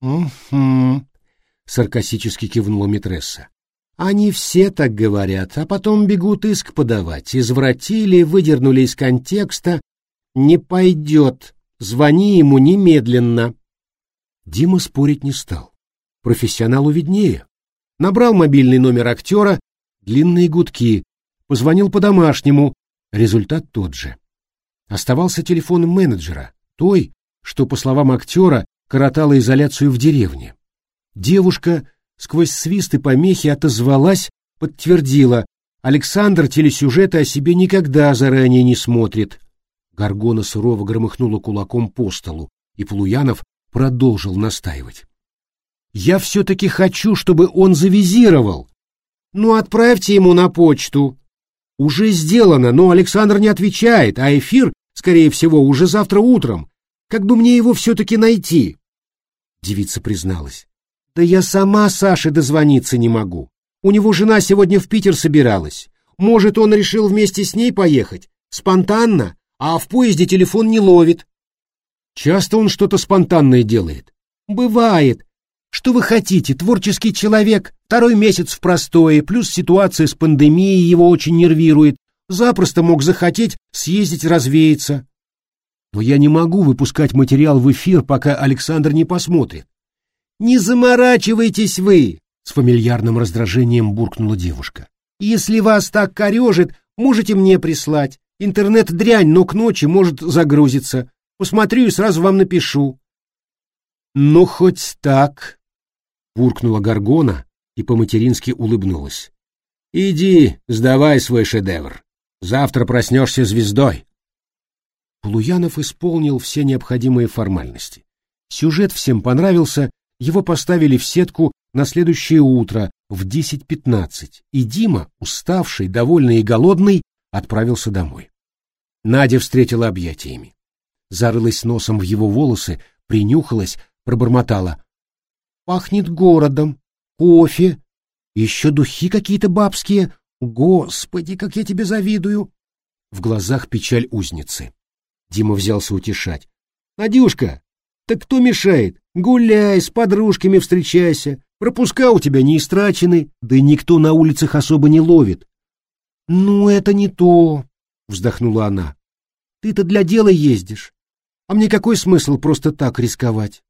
«Угу», — саркастически кивнула Митресса. «Они все так говорят, а потом бегут иск подавать. Извратили, выдернули из контекста. Не пойдет. Звони ему немедленно». Дима спорить не стал. Профессионалу виднее. Набрал мобильный номер актера, длинные гудки, позвонил по-домашнему, результат тот же. Оставался телефон менеджера, той, что, по словам актера, коротала изоляцию в деревне. Девушка сквозь свист и помехи отозвалась, подтвердила: Александр телесюжеты о себе никогда заранее не смотрит. Горгона сурово громыхнула кулаком по столу, и Полуянов продолжил настаивать: «Я все-таки хочу, чтобы он завизировал. Ну, отправьте ему на почту». «Уже сделано, но Александр не отвечает, а эфир, скорее всего, уже завтра утром. Как бы мне его все-таки найти?» Девица призналась: «Да я сама Саше дозвониться не могу. У него жена сегодня в Питер собиралась. Может, он решил вместе с ней поехать? Спонтанно, а в поезде телефон не ловит». «Часто он что-то спонтанное делает?» «Бывает. Что вы хотите, творческий человек, второй месяц в простое, плюс ситуация с пандемией его очень нервирует. Запросто мог захотеть съездить развеяться». «Но я не могу выпускать материал в эфир, пока Александр не посмотрит». «Не заморачивайтесь вы!» — с фамильярным раздражением буркнула девушка. «Если вас так корежит, можете мне прислать. Интернет дрянь, но к ночи может загрузиться. Посмотрю и сразу вам напишу». «Ну, хоть так», — буркнула Горгона и по-матерински улыбнулась. «Иди, сдавай свой шедевр. Завтра проснешься звездой». Полуянов исполнил все необходимые формальности. Сюжет всем понравился, его поставили в сетку на следующее утро в десять пятнадцать, и Дима, уставший, довольный и голодный, отправился домой. Надя встретила объятиями. Зарылась носом в его волосы, принюхалась, пробормотала: «Пахнет городом, кофе, еще духи какие-то бабские. Господи, как я тебе завидую!» В глазах печаль узницы. Дима взялся утешать: «Надюшка, так кто мешает? Гуляй, с подружками встречайся. Пропуска у тебя не истрачены, да и никто на улицах особо не ловит». «Ну, это не то», — вздохнула она. «Ты-то для дела ездишь. А мне какой смысл просто так рисковать?»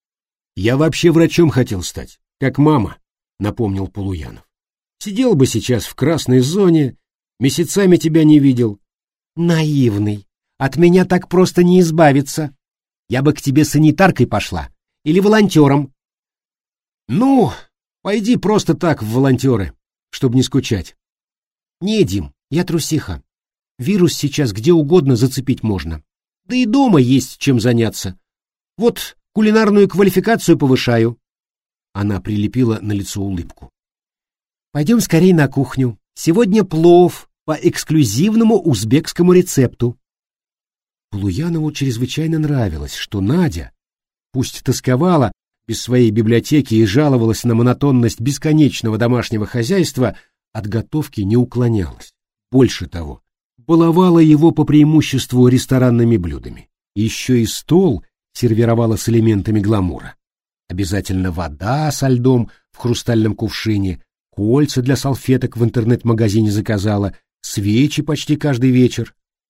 «Я вообще врачом хотел стать, как мама», — напомнил Полуянов. «Сидел бы сейчас в красной зоне, месяцами тебя не видел». «Наивный. От меня так просто не избавиться. Я бы к тебе санитаркой пошла или волонтером». «Ну, пойди просто так в волонтеры, чтобы не скучать». «Не, Дим, я трусиха. Вирус сейчас где угодно зацепить можно. Да и дома есть чем заняться. Вот кулинарную квалификацию повышаю». Она прилепила на лицо улыбку. «Пойдем скорее на кухню. Сегодня плов по эксклюзивному узбекскому рецепту». Полуянову чрезвычайно нравилось, что Надя, пусть тосковала без своей библиотеки и жаловалась на монотонность бесконечного домашнего хозяйства, от готовки не уклонялась. Больше того, баловала его по преимуществу ресторанными блюдами. Еще и стол сервировала с элементами гламура. Обязательно вода со льдом в хрустальном кувшине, кольца для салфеток в интернет-магазине заказала, свечи почти каждый вечер.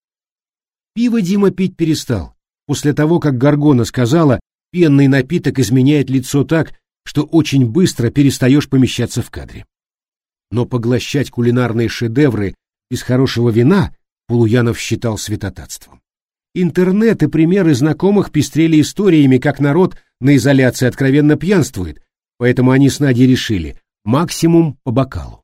Пиво Дима пить перестал. После того, как Горгона сказала, пенный напиток изменяет лицо так, что очень быстро перестаешь помещаться в кадре. Но поглощать кулинарные шедевры без хорошего вина Полуянов считал святотатством. Интернет и примеры знакомых пестрели историями, как народ на изоляции откровенно пьянствует, поэтому они с Надей решили максимум по бокалу.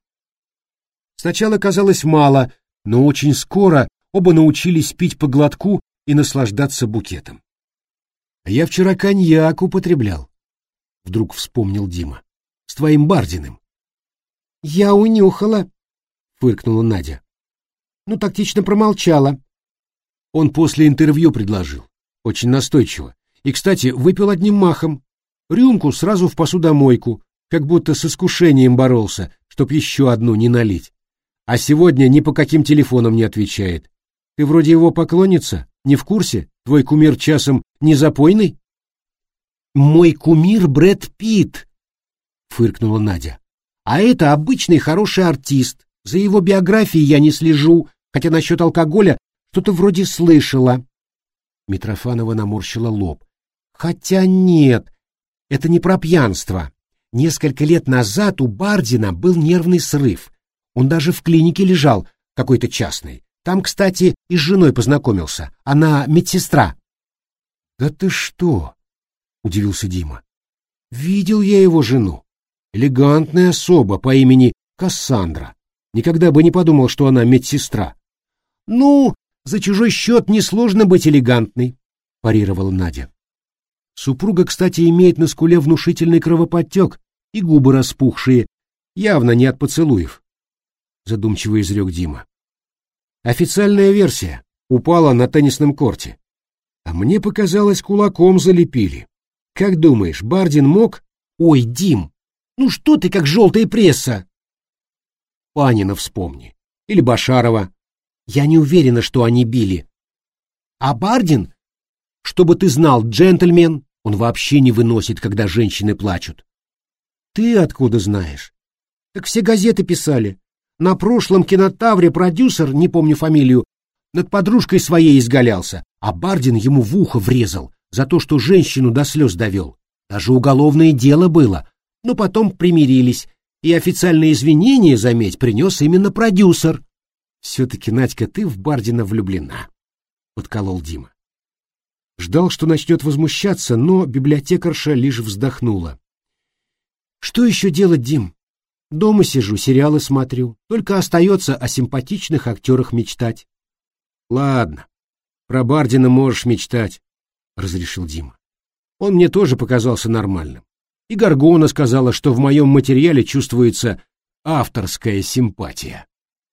Сначала казалось мало, но очень скоро оба научились пить по глотку и наслаждаться букетом. «А я вчера коньяк употреблял», — вдруг вспомнил Дима, — «с твоим Бардиным». «Я унюхала», — фыркнула Надя. «Ну, тактично промолчала». Он после интервью предложил, очень настойчиво, и, кстати, выпил одним махом, рюмку сразу в посудомойку, как будто с искушением боролся, чтоб еще одну не налить. А сегодня ни по каким телефонам не отвечает. Ты вроде его поклонница, не в курсе? Твой кумир часом не запойный? «Мой кумир Брэд Питт», — фыркнула Надя. «А это обычный хороший артист. За его биографией я не слежу, хотя насчет алкоголя что-то вроде слышала». Митрофанова наморщила лоб. «Хотя нет, это не про пьянство. Несколько лет назад у Бардина был нервный срыв. Он даже в клинике лежал, какой-то частной. Там, кстати, и с женой познакомился. Она медсестра». «Да ты что?» — удивился Дима. «Видел я его жену. Элегантная особа по имени Кассандра. Никогда бы не подумал, что она медсестра». «Ну, за чужой счет несложно быть элегантной», — парировала Надя. «Супруга, кстати, имеет на скуле внушительный кровоподтек и губы распухшие, явно не от поцелуев», — задумчиво изрек Дима. «Официальная версия. Упала на теннисном корте. А мне показалось, кулаком залепили. Как думаешь, Бардин мог...» «Ой, Дим, ну что ты как желтая пресса?» «Панина вспомни. Или Башарова. Я не уверена, что они били. А Бардин, чтобы ты знал, джентльмен, он вообще не выносит, когда женщины плачут». «Ты откуда знаешь?» «Так все газеты писали. На прошлом кинотавре продюсер, не помню фамилию, над подружкой своей изгалялся, а Бардин ему в ухо врезал за то, что женщину до слез довел. Даже уголовное дело было, но потом примирились, и официальные извинения, заметь, принес именно продюсер». «Все-таки, Надька, ты в Бардина влюблена», — подколол Дима. Ждал, что начнет возмущаться, но библиотекарша лишь вздохнула. «Что еще делать, Дим? Дома сижу, сериалы смотрю, только остается о симпатичных актерах мечтать». «Ладно, про Бардина можешь мечтать», — разрешил Дима. «Он мне тоже показался нормальным. И Горгона сказала, что в моем материале чувствуется авторская симпатия».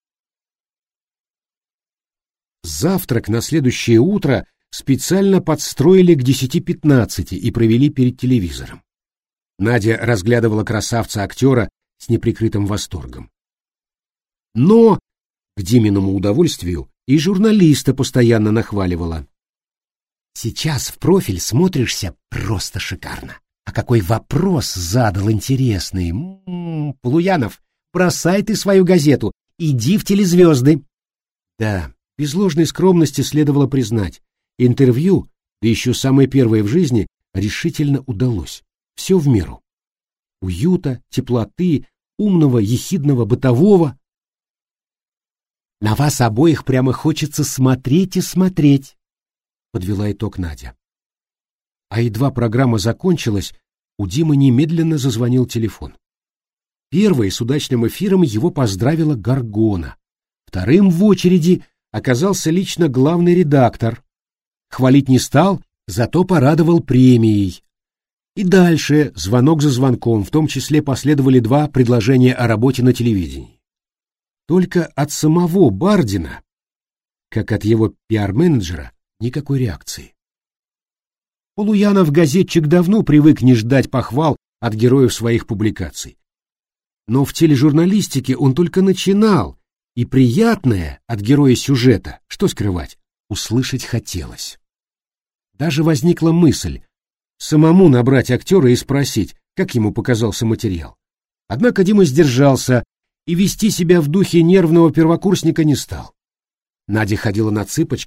Завтрак на следующее утро специально подстроили к десяти пятнадцати и провели перед телевизором. Надя разглядывала красавца-актера с неприкрытым восторгом. Но, к Диминому удовольствию, и журналиста постоянно нахваливала. «Сейчас в профиль смотришься просто шикарно. А какой вопрос задал интересный. М-м, Полуянов, бросай ты свою газету, иди в телезвезды». Да, без ложной скромности следовало признать, интервью, да еще самое первое в жизни, решительно удалось. Все в меру. Уюта, теплоты, умного, ехидного, бытового. «На вас обоих прямо хочется смотреть и смотреть», — подвела итог Надя. А едва программа закончилась, у Димы немедленно зазвонил телефон. Первой с удачным эфиром его поздравила Горгона. Вторым в очереди оказался лично главный редактор. Хвалить не стал, зато порадовал премией. И дальше, звонок за звонком, в том числе последовали два предложения о работе на телевидении. Только от самого Бардина, как от его пиар-менеджера, никакой реакции. Полуянов, газетчик, давно привык не ждать похвал от героев своих публикаций. Но в тележурналистике он только начинал, и приятное от героя сюжета, что скрывать, услышать хотелось. Даже возникла мысль самому набрать актера и спросить, как ему показался материал. Однако Дима сдержался и вести себя в духе нервного первокурсника не стал. Надя ходила на цыпочках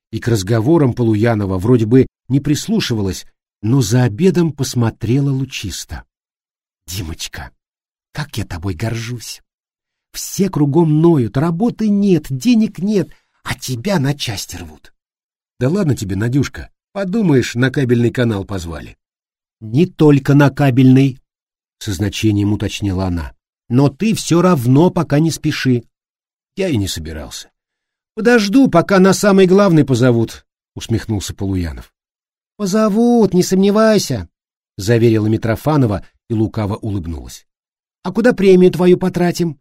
и к разговорам Полуянова вроде бы не прислушивалась, но за обедом посмотрела лучисто. «Димочка, как я тобой горжусь! Все кругом ноют, работы нет, денег нет, а тебя на части рвут». «Да ладно тебе, Надюшка, подумаешь, на кабельный канал позвали». «Не только на кабельный», — со значением уточнила она. «Но ты все равно пока не спеши». Я и не собирался. «Подожду, пока на самый главный позовут», — усмехнулся Полуянов. «Позовут, не сомневайся», — заверила Митрофанова и лукаво улыбнулась. «А куда премию твою потратим?»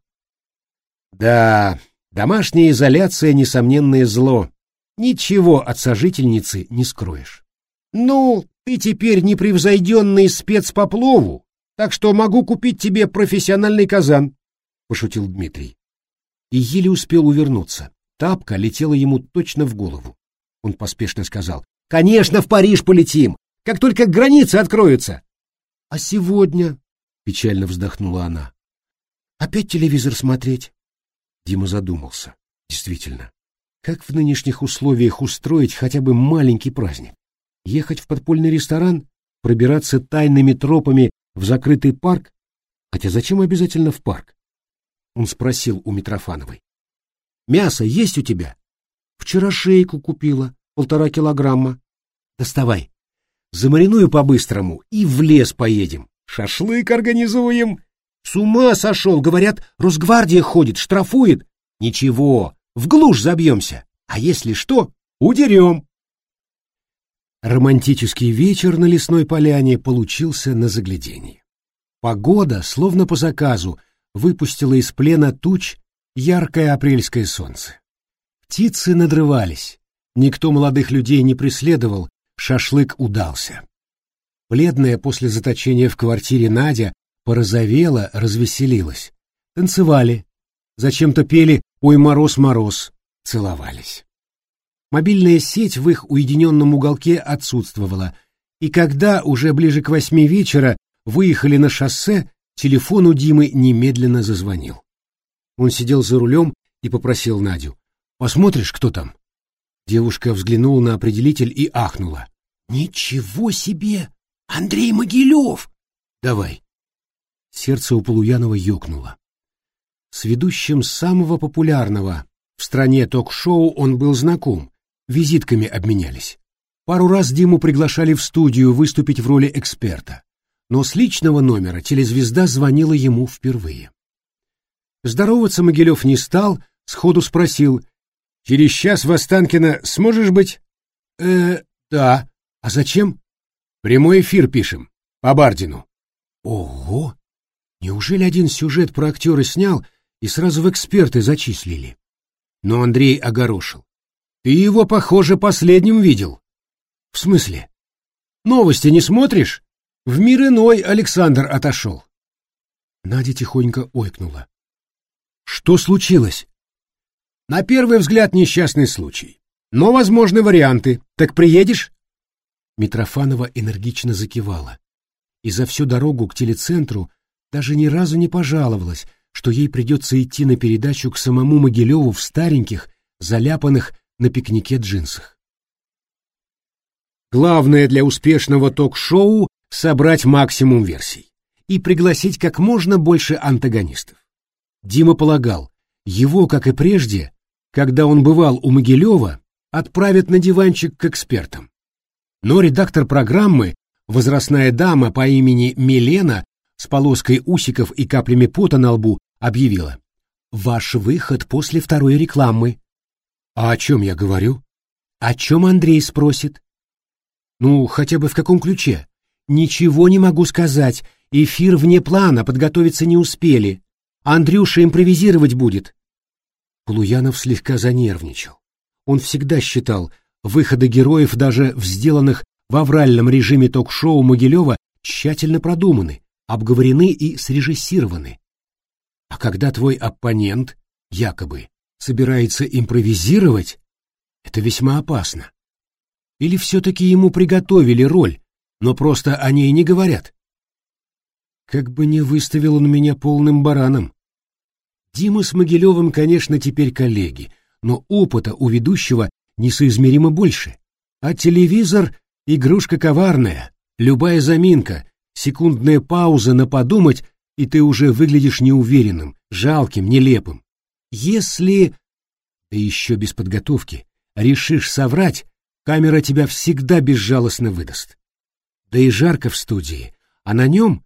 «Да, домашняя изоляция — несомненное зло. Ничего от сожительницы не скроешь. Ну, ты теперь непревзойденный спец по плову, так что могу купить тебе профессиональный казан», — пошутил Дмитрий. И еле успел увернуться. Тапка летела ему точно в голову. Он поспешно сказал: «Конечно, в Париж полетим, как только границы откроются». «А сегодня?» — печально вздохнула она. «Опять телевизор смотреть?» Дима задумался. Действительно, как в нынешних условиях устроить хотя бы маленький праздник? Ехать в подпольный ресторан? Пробираться тайными тропами в закрытый парк? Хотя зачем обязательно в парк? Он спросил у Митрофановой: «Мясо есть у тебя?» «Вчера шейку купила, полтора килограмма». «Доставай. Замариную по-быстрому и в лес поедем. Шашлык организуем». «С ума сошел, говорят, Росгвардия ходит, штрафует». «Ничего, в глушь забьемся, а если что, удерем». Романтический вечер на лесной поляне получился на загляденье. Погода, словно по заказу, выпустила из плена туч яркое апрельское солнце. Птицы надрывались, никто молодых людей не преследовал, шашлык удался. Бледная после заточения в квартире Надя порозовела, развеселилась. Танцевали, зачем-то пели «Ой, мороз, мороз», целовались. Мобильная сеть в их уединенном уголке отсутствовала, и когда уже ближе к восьми вечера выехали на шоссе, телефон у Димы немедленно зазвонил. Он сидел за рулем и попросил Надю: «Посмотришь, кто там?» Девушка взглянула на определитель и ахнула. «Ничего себе! Андрей Могилев!» «Давай». Сердце у Полуянова ёкнуло. С ведущим самого популярного в стране ток-шоу он был знаком, визитками обменялись. Пару раз Диму приглашали в студию выступить в роли эксперта, но с личного номера телезвезда звонила ему впервые. Здороваться Могилев не стал, сходу спросил: «Через час в Останкино сможешь быть?» «Э, да. А зачем?» «Прямой эфир пишем. По Бардину». «Ого! Неужели один сюжет про актера снял и сразу в эксперты зачислили?» Но Андрей огорошил: «Ты его, похоже, последним видел». «В смысле? Новости не смотришь? В мир иной Александр отошел». Надя тихонько ойкнула. «Что случилось?» «На первый взгляд несчастный случай. Но возможны варианты. Так приедешь?» Митрофанова энергично закивала. И за всю дорогу к телецентру даже ни разу не пожаловалась, что ей придется идти на передачу к самому Могилеву в стареньких, заляпанных на пикнике джинсах. Главное для успешного ток-шоу — собрать максимум версий и пригласить как можно больше антагонистов. Дима полагал, его, как и прежде, когда он бывал у Могилева, отправят на диванчик к экспертам. Но редактор программы, возрастная дама по имени Милена с полоской усиков и каплями пота на лбу, объявила: «Ваш выход после второй рекламы». «А о чем я говорю?» «О чем Андрей спросит?» «Ну, хотя бы в каком ключе?» «Ничего не могу сказать. Эфир вне плана, подготовиться не успели. Андрюша импровизировать будет». Полуянов слегка занервничал. Он всегда считал, выходы героев, даже в сделанных в авральном режиме ток-шоу Могилева, тщательно продуманы, обговорены и срежиссированы. А когда твой оппонент, якобы, собирается импровизировать, это весьма опасно. Или все-таки ему приготовили роль, но просто о ней не говорят? Как бы не выставил он меня полным бараном. Дима с Могилевым, конечно, теперь коллеги, но опыта у ведущего несоизмеримо больше. А телевизор — игрушка коварная. Любая заминка, секундная пауза на подумать, и ты уже выглядишь неуверенным, жалким, нелепым. Если, да еще без подготовки, решишь соврать, камера тебя всегда безжалостно выдаст. Да и жарко в студии, а на нем...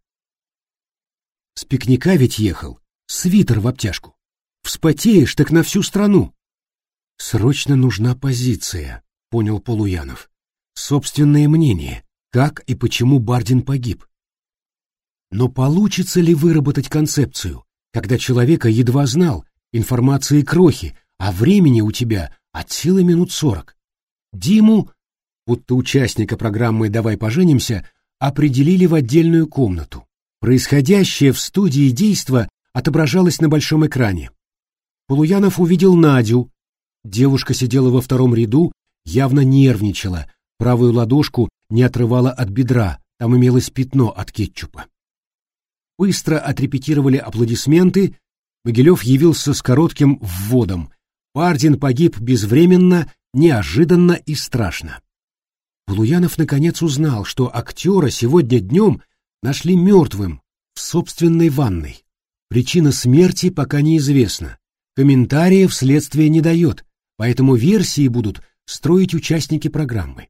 С пикника ведь ехал, свитер в обтяжку. Вспотеешь, так на всю страну. Срочно нужна позиция, понял Полуянов. Собственное мнение, как и почему Бардин погиб. Но получится ли выработать концепцию, когда человека едва знал, информации крохи, а времени у тебя от силы минут сорок? Диму, будто участника программы «Давай поженимся», определили в отдельную комнату. Происходящее в студии действо отображалось на большом экране. Полуянов увидел Надю. Девушка сидела во втором ряду, явно нервничала, правую ладошку не отрывала от бедра, там имелось пятно от кетчупа. Быстро отрепетировали аплодисменты, Могилев явился с коротким вводом. Бардин погиб безвременно, неожиданно и страшно. Полуянов наконец узнал, что актера сегодня днем нашли мертвым в собственной ванной. Причина смерти пока неизвестна. Комментариев следствие не дает, поэтому версии будут строить участники программы.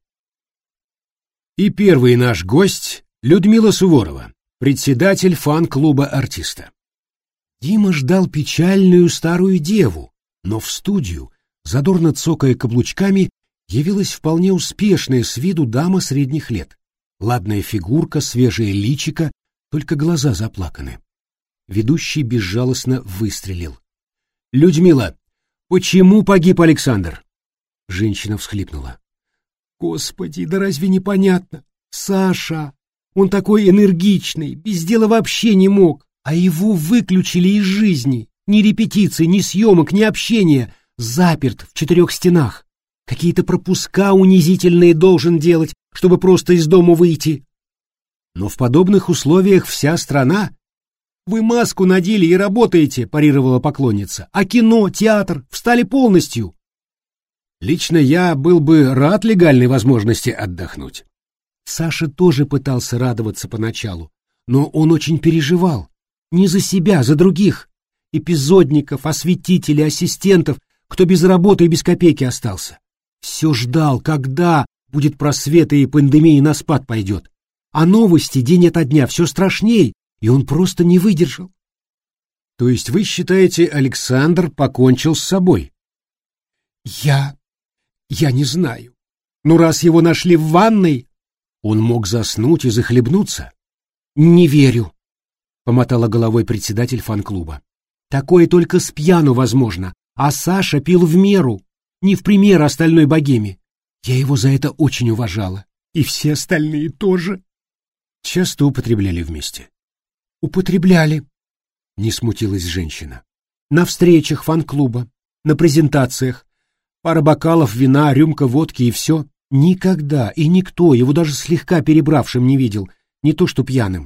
И первый наш гость — Людмила Суворова, председатель фан-клуба артиста. Дима ждал печальную старую деву, но в студию, задорно цокая каблучками, явилась вполне успешная с виду дама средних лет. Ладная фигурка, свежее личико, только глаза заплаканы. Ведущий безжалостно выстрелил. «Людмила, почему погиб Александр?» Женщина всхлипнула. «Господи, да разве непонятно? Саша! Он такой энергичный, без дела вообще не мог, а его выключили из жизни. Ни репетиций, ни съемок, ни общения. Заперт в четырех стенах. Какие-то пропуска унизительные должен делать, чтобы просто из дома выйти. Но в подобных условиях вся страна... Вы маску надели и работаете, парировала поклонница. А кино, театр встали полностью. Лично я был бы рад легальной возможности отдохнуть. Саша тоже пытался радоваться поначалу, но он очень переживал. Не за себя, за других. Эпизодников, осветителей, ассистентов, кто без работы и без копейки остался. Все ждал, когда будет просвет и пандемия на спад пойдет. А новости день ото дня все страшней, и он просто не выдержал. То есть вы считаете, Александр покончил с собой? Я... я не знаю. Ну, раз его нашли в ванной, он мог заснуть и захлебнуться. Не верю, помотала головой председатель фан-клуба. Такое только с пьяну возможно, а Саша пил в меру, не в пример остальной богеме. Я его за это очень уважала. И все остальные тоже. Часто употребляли вместе. Употребляли, не смутилась женщина. На встречах фан-клуба, на презентациях. Пара бокалов вина, рюмка водки и все. Никогда и никто его даже слегка перебравшим не видел, не то что пьяным.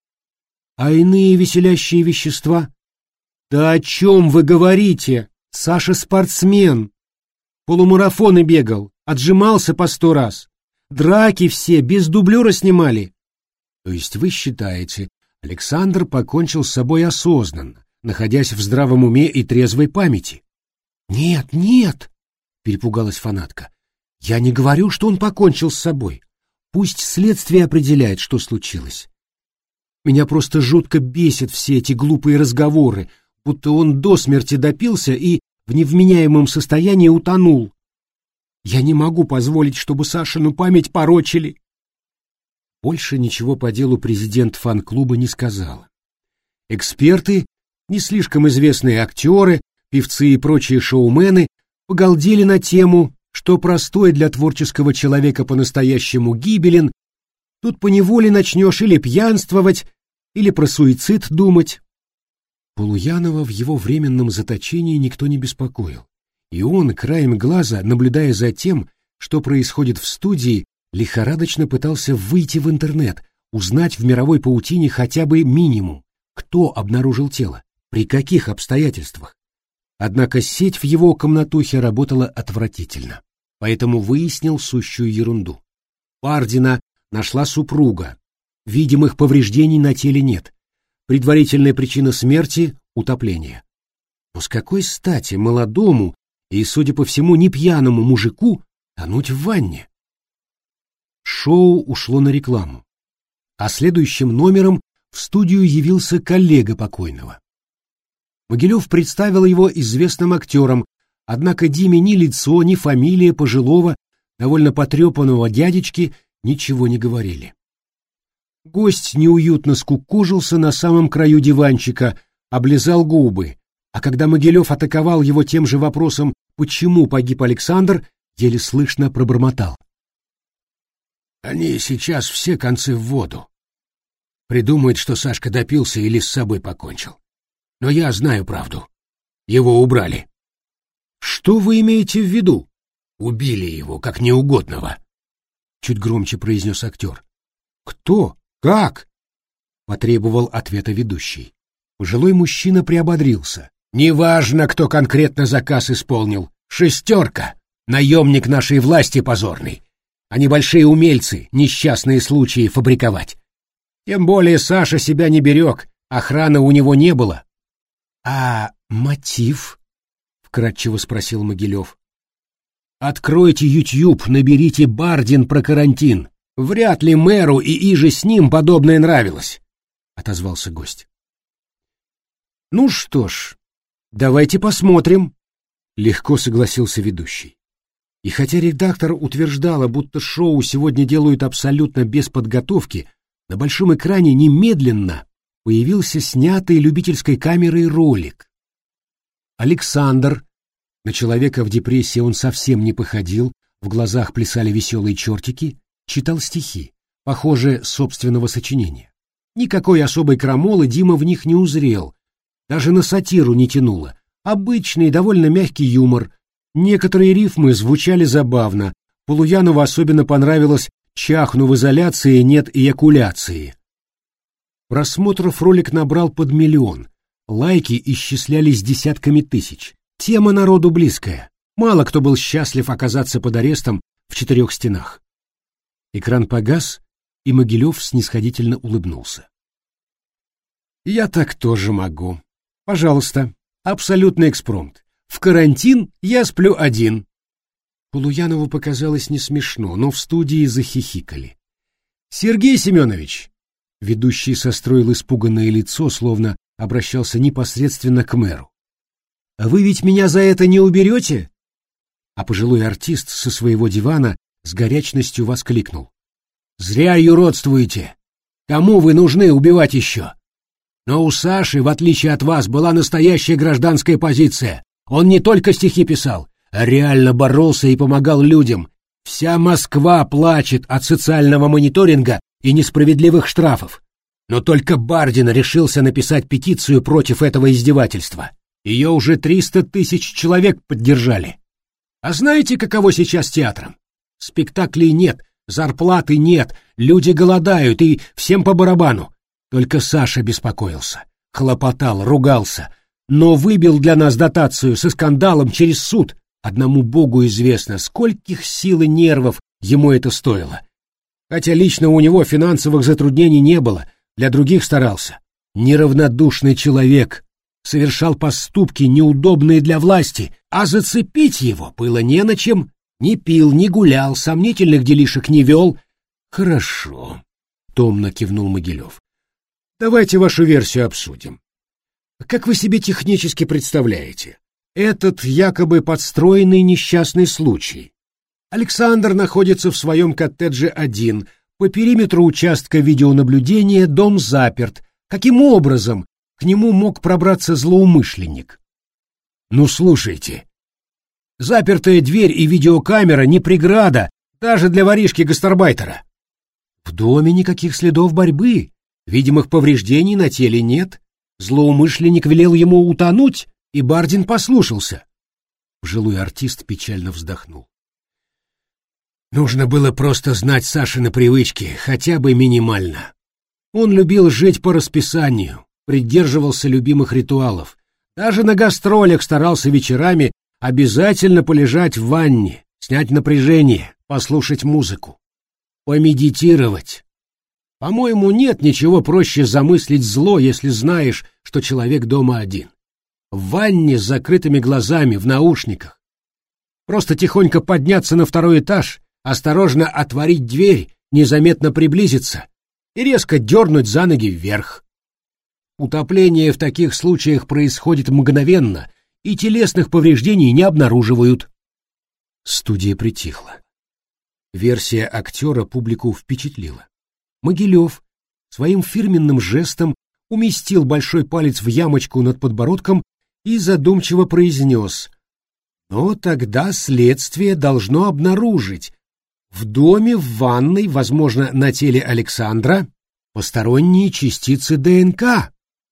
А иные веселящие вещества? Да о чем вы говорите? Саша спортсмен. Полумарафоны бегал, отжимался по сто раз. Драки все без дублера снимали. То есть вы считаете, Александр покончил с собой осознанно, находясь в здравом уме и трезвой памяти? Нет, нет, перепугалась фанатка. Я не говорю, что он покончил с собой. Пусть следствие определяет, что случилось. Меня просто жутко бесят все эти глупые разговоры, будто он до смерти допился и в невменяемом состоянии утонул. Я не могу позволить, чтобы Сашину память порочили. Больше ничего по делу президент фан-клуба не сказала. Эксперты, не слишком известные актеры, певцы и прочие шоумены погалдели на тему, что простой для творческого человека по-настоящему гибелен, тут поневоле начнешь или пьянствовать, или про суицид думать. Полуянова в его временном заточении никто не беспокоил, и он, краем глаза, наблюдая за тем, что происходит в студии, лихорадочно пытался выйти в интернет, узнать в мировой паутине хотя бы минимум, кто обнаружил тело, при каких обстоятельствах. Однако сеть в его комнатухе работала отвратительно. поэтому выяснил сущую ерунду. Бардина нашла супруга, видимых повреждений на теле нет. Предварительная причина смерти — утопление. Но с какой стати молодому и, судя по всему, не пьяному мужику тонуть в ванне? Шоу ушло на рекламу, а следующим номером в студию явился коллега покойного. Могилев представил его известным актером, однако Диме ни лицо, ни фамилия пожилого, довольно потрепанного дядечки ничего не говорили. Гость неуютно скукожился на самом краю диванчика, облизал губы, а когда Могилев атаковал его тем же вопросом, почему погиб Александр, еле слышно пробормотал: «Они сейчас все концы в воду. Придумают, что Сашка допился или с собой покончил. Но я знаю правду. Его убрали». «Что вы имеете в виду?» «Убили его, как неугодного», — чуть громче произнес актер. «Кто? Как?» — потребовал ответа ведущий. Пожилой мужчина приободрился. «Неважно, кто конкретно заказ исполнил. Шестерка. Наемник нашей власти позорный. Они большие умельцы несчастные случаи фабриковать. Тем более Саша себя не берег, охраны у него не было». «А мотив?» — вкратчиво спросил Могилев. «Откройте ютьюб, наберите «Бардин про карантин». Вряд ли мэру и иже с ним подобное нравилось», — отозвался гость. «Ну что ж, давайте посмотрим», — легко согласился ведущий. И хотя редактор утверждала, будто шоу сегодня делают абсолютно без подготовки, на большом экране немедленно появился снятый любительской камерой ролик. Александр, на человека в депрессии он совсем не походил, в глазах плясали веселые чертики, читал стихи, похоже, собственного сочинения. Никакой особой крамолы Дима в них не узрел, даже на сатиру не тянуло. Обычный, довольно мягкий юмор. Некоторые рифмы звучали забавно. Полуянову особенно понравилось «чахну в изоляции, нет эякуляции». Просмотров ролик набрал под миллион. Лайки исчислялись десятками тысяч. Тема народу близкая. Мало кто был счастлив оказаться под арестом в четырех стенах. Экран погас, и Могилев снисходительно улыбнулся. «Я так тоже могу. Пожалуйста, абсолютный экспромт. В карантин я сплю один». Полуянову показалось не смешно, но в студии захихикали. «Сергей Семенович!» Ведущий состроил испуганное лицо, словно обращался непосредственно к мэру. «Вы ведь меня за это не уберете?» А пожилой артист со своего дивана с горячностью воскликнул: «Зря юродствуете! Кому вы нужны убивать еще? Но у Саши, в отличие от вас, была настоящая гражданская позиция. Он не только стихи писал, а реально боролся и помогал людям. Вся Москва плачет от социального мониторинга и несправедливых штрафов. Но только Бардин решился написать петицию против этого издевательства. Ее уже триста тысяч человек поддержали. А знаете, каково сейчас театром? Спектаклей нет, зарплаты нет, люди голодают, и всем по барабану. Только Саша беспокоился, хлопотал, ругался, но выбил для нас дотацию со скандалом через суд. Одному Богу известно, скольких сил и нервов ему это стоило. Хотя лично у него финансовых затруднений не было, для других старался. Неравнодушный человек, совершал поступки, неудобные для власти, а зацепить его было не на чем. Не пил, не гулял, сомнительных делишек не вел. «Хорошо», — томно кивнул Могилев. «Давайте вашу версию обсудим. Как вы себе технически представляете этот якобы подстроенный несчастный случай? Александр находится в своем коттедже один, по периметру участка видеонаблюдения дом заперт. Каким образом к нему мог пробраться злоумышленник?» «Ну, слушайте, запертая дверь и видеокамера не преграда даже для воришки-гастарбайтера. В доме никаких следов борьбы, видимых повреждений на теле нет. Злоумышленник велел ему утонуть, и Бардин послушался». Пожилой артист печально вздохнул. «Нужно было просто знать Сашины привычки, хотя бы минимально. Он любил жить по расписанию, придерживался любимых ритуалов. Даже на гастролях старался вечерами обязательно полежать в ванне, снять напряжение, послушать музыку, помедитировать. По-моему, нет ничего проще замыслить зло, если знаешь, что человек дома один. В ванне с закрытыми глазами, в наушниках. Просто тихонько подняться на второй этаж, осторожно отворить дверь, незаметно приблизиться и резко дернуть за ноги вверх. Утопление в таких случаях происходит мгновенно, и телесных повреждений не обнаруживают. Студия притихла. Версия актера публику впечатлила. Могилев своим фирменным жестом уместил большой палец в ямочку над подбородком и задумчиво произнес: «Но тогда следствие должно обнаружить в доме, в ванной, возможно, на теле Александра, посторонние частицы ДНК».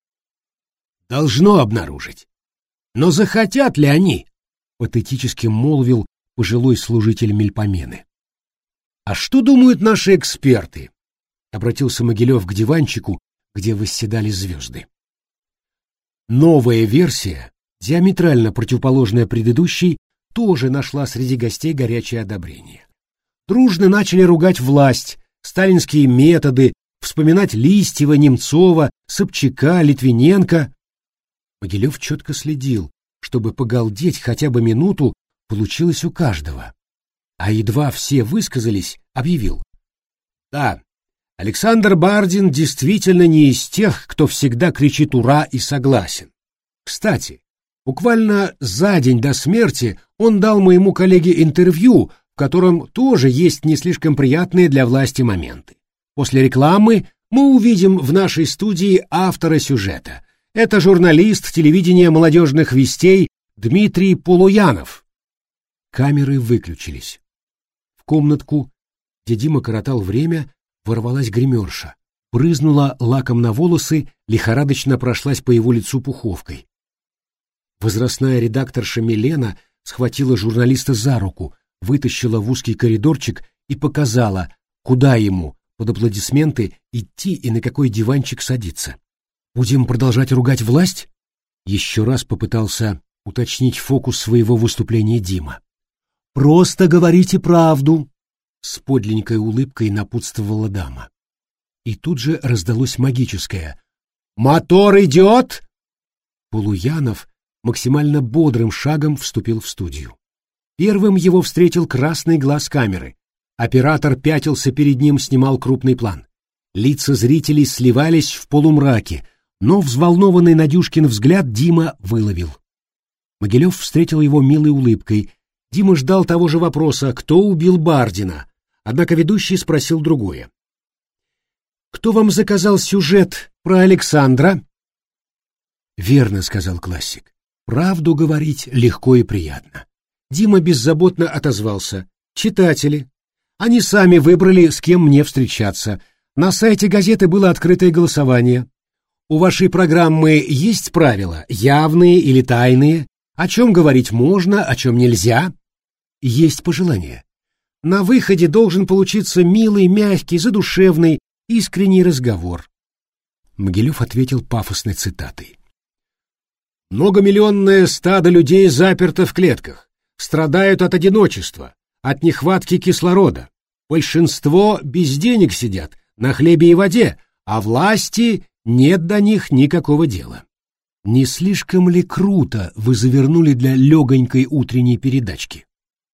«Должно обнаружить. Но захотят ли они?» — патетически молвил пожилой служитель Мельпомены. «А что думают наши эксперты?» — обратился Могилев к диванчику, где восседали звезды. Новая версия, диаметрально противоположная предыдущей, тоже нашла среди гостей горячее одобрение. Дружно начали ругать власть, сталинские методы, вспоминать Листьева, Немцова, Собчака, Литвиненко. Могилев четко следил, чтобы погалдеть хотя бы минуту получилось у каждого. А едва все высказались, объявил: «Да, Александр Бардин действительно не из тех, кто всегда кричит «ура» и согласен. Кстати, буквально за день до смерти он дал моему коллеге интервью, в котором тоже есть не слишком приятные для власти моменты. После рекламы мы увидим в нашей студии автора сюжета. Это журналист телевидения молодежных вестей Дмитрий Полуянов». Камеры выключились. В комнатку, где Дима коротал время, ворвалась гримерша, брызнула лаком на волосы, лихорадочно прошлась по его лицу пуховкой. Возрастная редакторша Милена схватила журналиста за руку, вытащила в узкий коридорчик и показала, куда ему, под аплодисменты, идти и на какой диванчик садиться. «Будем продолжать ругать власть?» Еще раз попытался уточнить фокус своего выступления Дима. «Просто говорите правду!» С подленькой улыбкой напутствовала дама. И тут же раздалось магическое: «Мотор идет!» Полуянов максимально бодрым шагом вступил в студию. Первым его встретил красный глаз камеры. Оператор пятился перед ним, снимал крупный план. Лица зрителей сливались в полумраке, но взволнованный Надюшкин взгляд Дима выловил. Могилев встретил его милой улыбкой. Дима ждал того же вопроса: кто убил Бардина? Однако ведущий спросил другое. «Кто вам заказал сюжет про Александра?» «Верно», — сказал классик. «Правду говорить легко и приятно». Дима беззаботно отозвался: «Читатели. Они сами выбрали, с кем мне встречаться. На сайте газеты было открытое голосование. У вашей программы есть правила, явные или тайные? О чем говорить можно, о чем нельзя?» «Есть пожелания. На выходе должен получиться милый, мягкий, задушевный, искренний разговор». Могилев ответил пафосной цитатой: «Многомиллионное стадо людей заперто в клетках, страдают от одиночества, от нехватки кислорода. Большинство без денег сидят, на хлебе и воде, а власти нет до них никакого дела». Не слишком ли круто вы завернули для легонькой утренней передачки?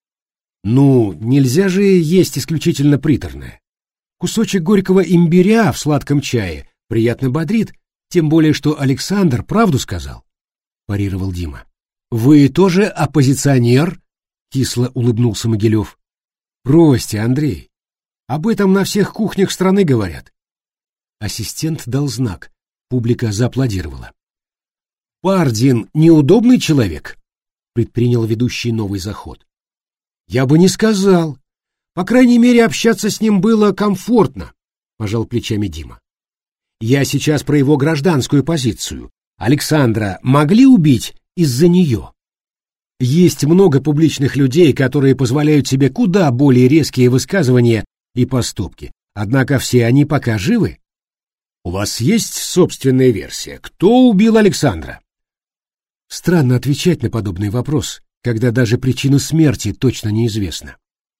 Ну, нельзя же есть исключительно приторное. Кусочек горького имбиря в сладком чае приятно бодрит, тем более что Александр правду сказал, — парировал Дима. «Вы тоже оппозиционер?» — кисло улыбнулся Могилев. «Бросьте, Андрей, об этом на всех кухнях страны говорят». Ассистент дал знак, публика зааплодировала. «Бардин неудобный человек?» — предпринял ведущий новый заход. «Я бы не сказал. По крайней мере, общаться с ним было комфортно», — пожал плечами Дима. «Я сейчас про его гражданскую позицию. Александра могли убить из-за нее?» Есть много публичных людей, которые позволяют себе куда более резкие высказывания и поступки. Однако все они пока живы. У вас есть собственная версия? Кто убил Александра? Странно отвечать на подобный вопрос, когда даже причина смерти точно неизвестна.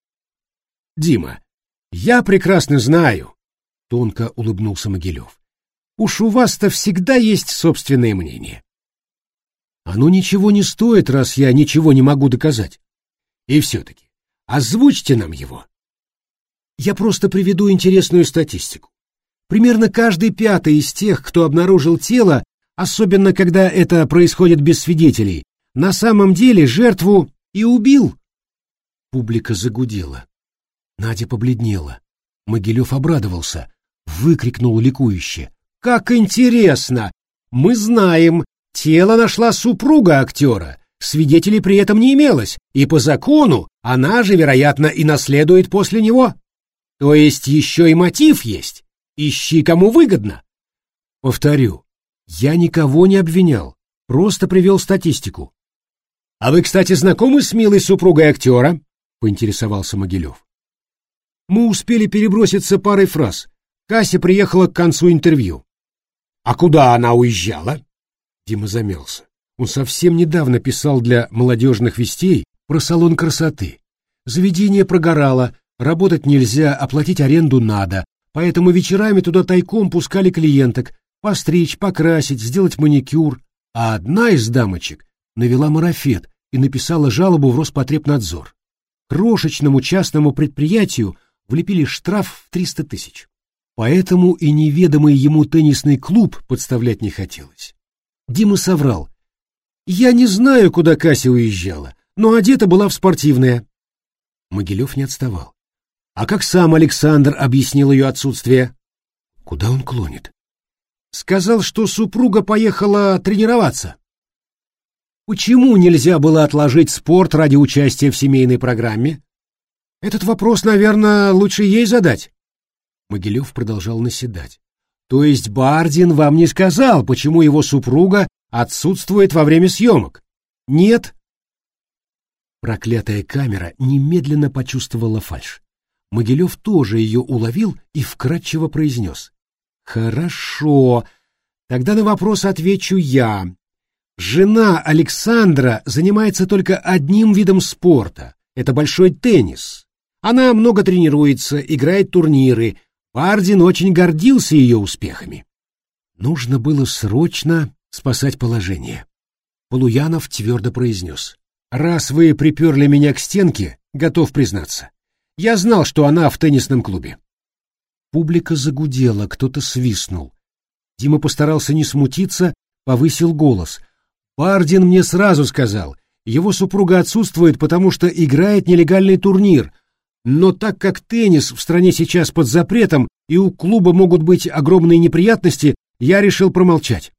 «Дима, я прекрасно знаю», — тонко улыбнулся Могилев. «Уж у вас-то всегда есть собственное мнение. Оно ничего не стоит, раз я ничего не могу доказать. И все-таки озвучьте нам его. Я просто приведу интересную статистику. Примерно каждый пятый из тех, кто обнаружил тело, особенно когда это происходит без свидетелей, на самом деле жертву и убил». Публика загудела. Надя побледнела. Могилев обрадовался, выкрикнул ликующе: «Как интересно! Мы знаем, тело нашла супруга актера, свидетелей при этом не имелось, и по закону она же, вероятно, и наследует после него. То есть еще и мотив есть. Ищи, кому выгодно». Повторю, я никого не обвинял, просто привел статистику. «А вы, кстати, знакомы с милой супругой актера?» — поинтересовался Могилев. Мы успели переброситься парой фраз. Кася приехала к концу интервью. «А куда она уезжала?» Дима замялся. Он совсем недавно писал для «Молодежных вестей» про салон красоты. Заведение прогорало, работать нельзя, оплатить аренду надо, поэтому вечерами туда тайком пускали клиенток постричь, покрасить, сделать маникюр, а одна из дамочек навела марафет и написала жалобу в Роспотребнадзор. Крошечному частному предприятию влепили штраф в триста тысяч. Поэтому и неведомый ему теннисный клуб подставлять не хотелось. Дима соврал. «Я не знаю, куда Кася уезжала, но одета была в спортивное». Могилев не отставал. «А как сам Александр объяснил ее отсутствие?» Куда он клонит? «Сказал, что супруга поехала тренироваться». «Почему нельзя было отложить спорт ради участия в семейной программе?» «Этот вопрос, наверное, лучше ей задать». Могилев продолжал наседать. «То есть Бардин вам не сказал, почему его супруга отсутствует во время съемок?» «Нет». Проклятая камера немедленно почувствовала фальшь. Могилев тоже ее уловил и вкратчиво произнес: «Хорошо, тогда на вопрос отвечу я. Жена Александра занимается только одним видом спорта — это большой теннис. Она много тренируется, играет турниры. Бардин очень гордился ее успехами». Нужно было срочно спасать положение. Полуянов твердо произнес: «Раз вы приперли меня к стенке, готов признаться. Я знал, что она в теннисном клубе». Публика загудела, кто-то свистнул. Дима постарался не смутиться, повысил голос. «Бардин мне сразу сказал, его супруга отсутствует, потому что играет нелегальный турнир. Но так как теннис в стране сейчас под запретом и у клуба могут быть огромные неприятности, я решил промолчать».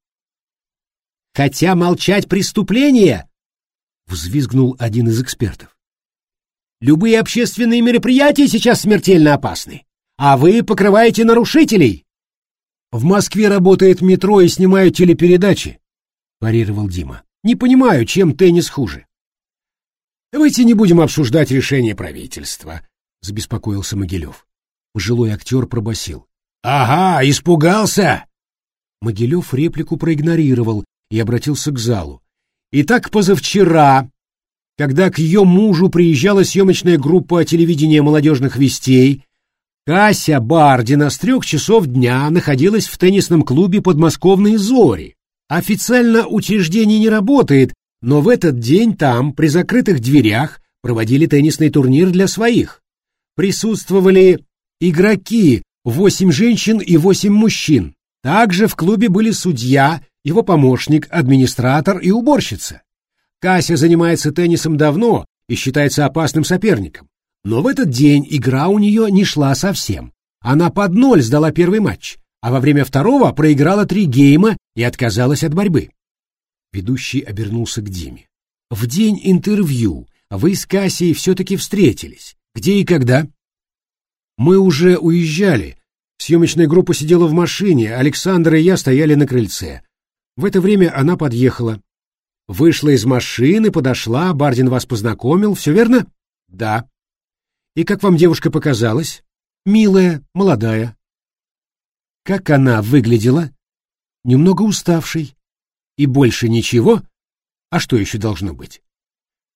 «Хотя молчать преступление!» — взвизгнул один из экспертов. «Любые общественные мероприятия сейчас смертельно опасны, а вы покрываете нарушителей». «В Москве работает метро и снимают телепередачи», — парировал Дима. «Не понимаю, чем теннис хуже». «Давайте не будем обсуждать решение правительства», — забеспокоился Могилев. Пожилой актер пробасил: «Ага, испугался!» Могилев реплику проигнорировал и обратился к залу. «Итак, позавчера, когда к ее мужу приезжала съемочная группа телевидения «Молодежных вестей», Кася Бардина с трех часов дня находилась в теннисном клубе «Подмосковные зори». Официально учреждение не работает, но в этот день там, при закрытых дверях, проводили теннисный турнир для своих. Присутствовали игроки, восемь женщин и восемь мужчин. Также в клубе были судья, его помощник, администратор и уборщица. Кася занимается теннисом давно и считается опасным соперником. Но в этот день игра у нее не шла совсем. Она под ноль сдала первый матч, а во время второго проиграла три гейма и отказалась от борьбы. Ведущий обернулся к Диме. «В день интервью вы с Касей все-таки встретились. Где и когда?» «Мы уже уезжали. Съемочная группа сидела в машине, Александр и я стояли на крыльце. В это время она подъехала. Вышла из машины, подошла, Бардин вас познакомил, все верно?» «Да». «И как вам девушка показалась?» «Милая, молодая». «Как она выглядела?» «Немного уставшей». «И больше ничего? А что еще должно быть?»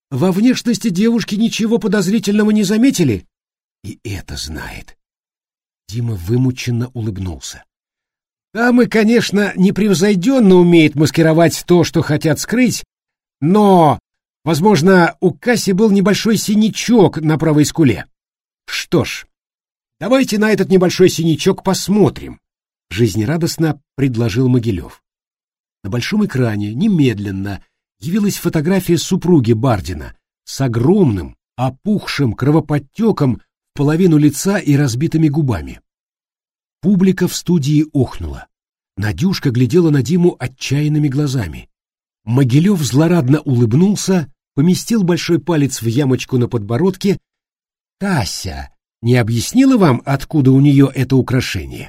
Во внешности девушки ничего подозрительного не заметили? И это знает. Дима вымученно улыбнулся. Дамы, конечно, непревзойденно умеют маскировать то, что хотят скрыть, но, возможно, у Касси был небольшой синячок на правой скуле. Что ж, давайте на этот небольшой синячок посмотрим, жизнерадостно предложил Могилев. На большом экране немедленно явилась фотография супруги Бардина с огромным, опухшим кровоподтеком в половину лица и разбитыми губами. Публика в студии охнула. Надюшка глядела на Диму отчаянными глазами. Могилев злорадно улыбнулся, поместил большой палец в ямочку на подбородке. «Тася не объяснила вам, откуда у нее это украшение?»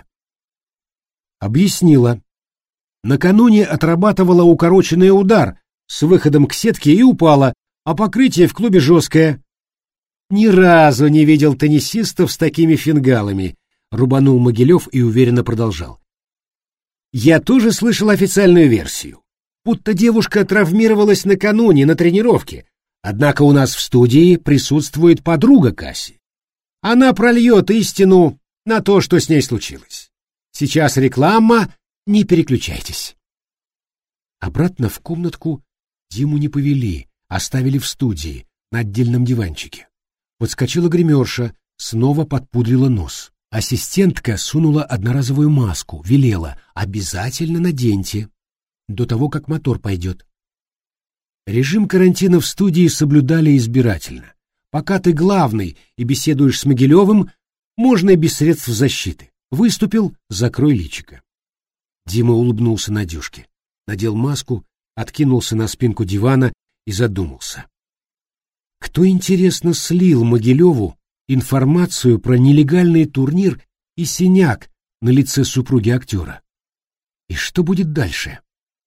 «Объяснила. Накануне отрабатывала укороченный удар с выходом к сетке и упала, а покрытие в клубе жесткое». «Ни разу не видел теннисистов с такими фингалами», — рубанул Могилев и уверенно продолжал. «Я тоже слышал официальную версию, будто девушка травмировалась накануне на тренировке, однако у нас в студии присутствует подруга Касси. Она прольет истину на то, что с ней случилось. Сейчас реклама, не переключайтесь». Обратно в комнатку Диму не повели, оставили в студии, на отдельном диванчике. Подскочила гримерша, снова подпудрила нос. Ассистентка сунула одноразовую маску, велела: обязательно наденьте, до того, как мотор пойдет. Режим карантина в студии соблюдали избирательно. Пока ты главный и беседуешь с Могилевым, можно и без средств защиты. Выступил — закрой личико. Дима улыбнулся Надюшке, надел маску, откинулся на спинку дивана и задумался. Кто, интересно, слил Могилеву информацию про нелегальный турнир и синяк на лице супруги актера? И что будет дальше?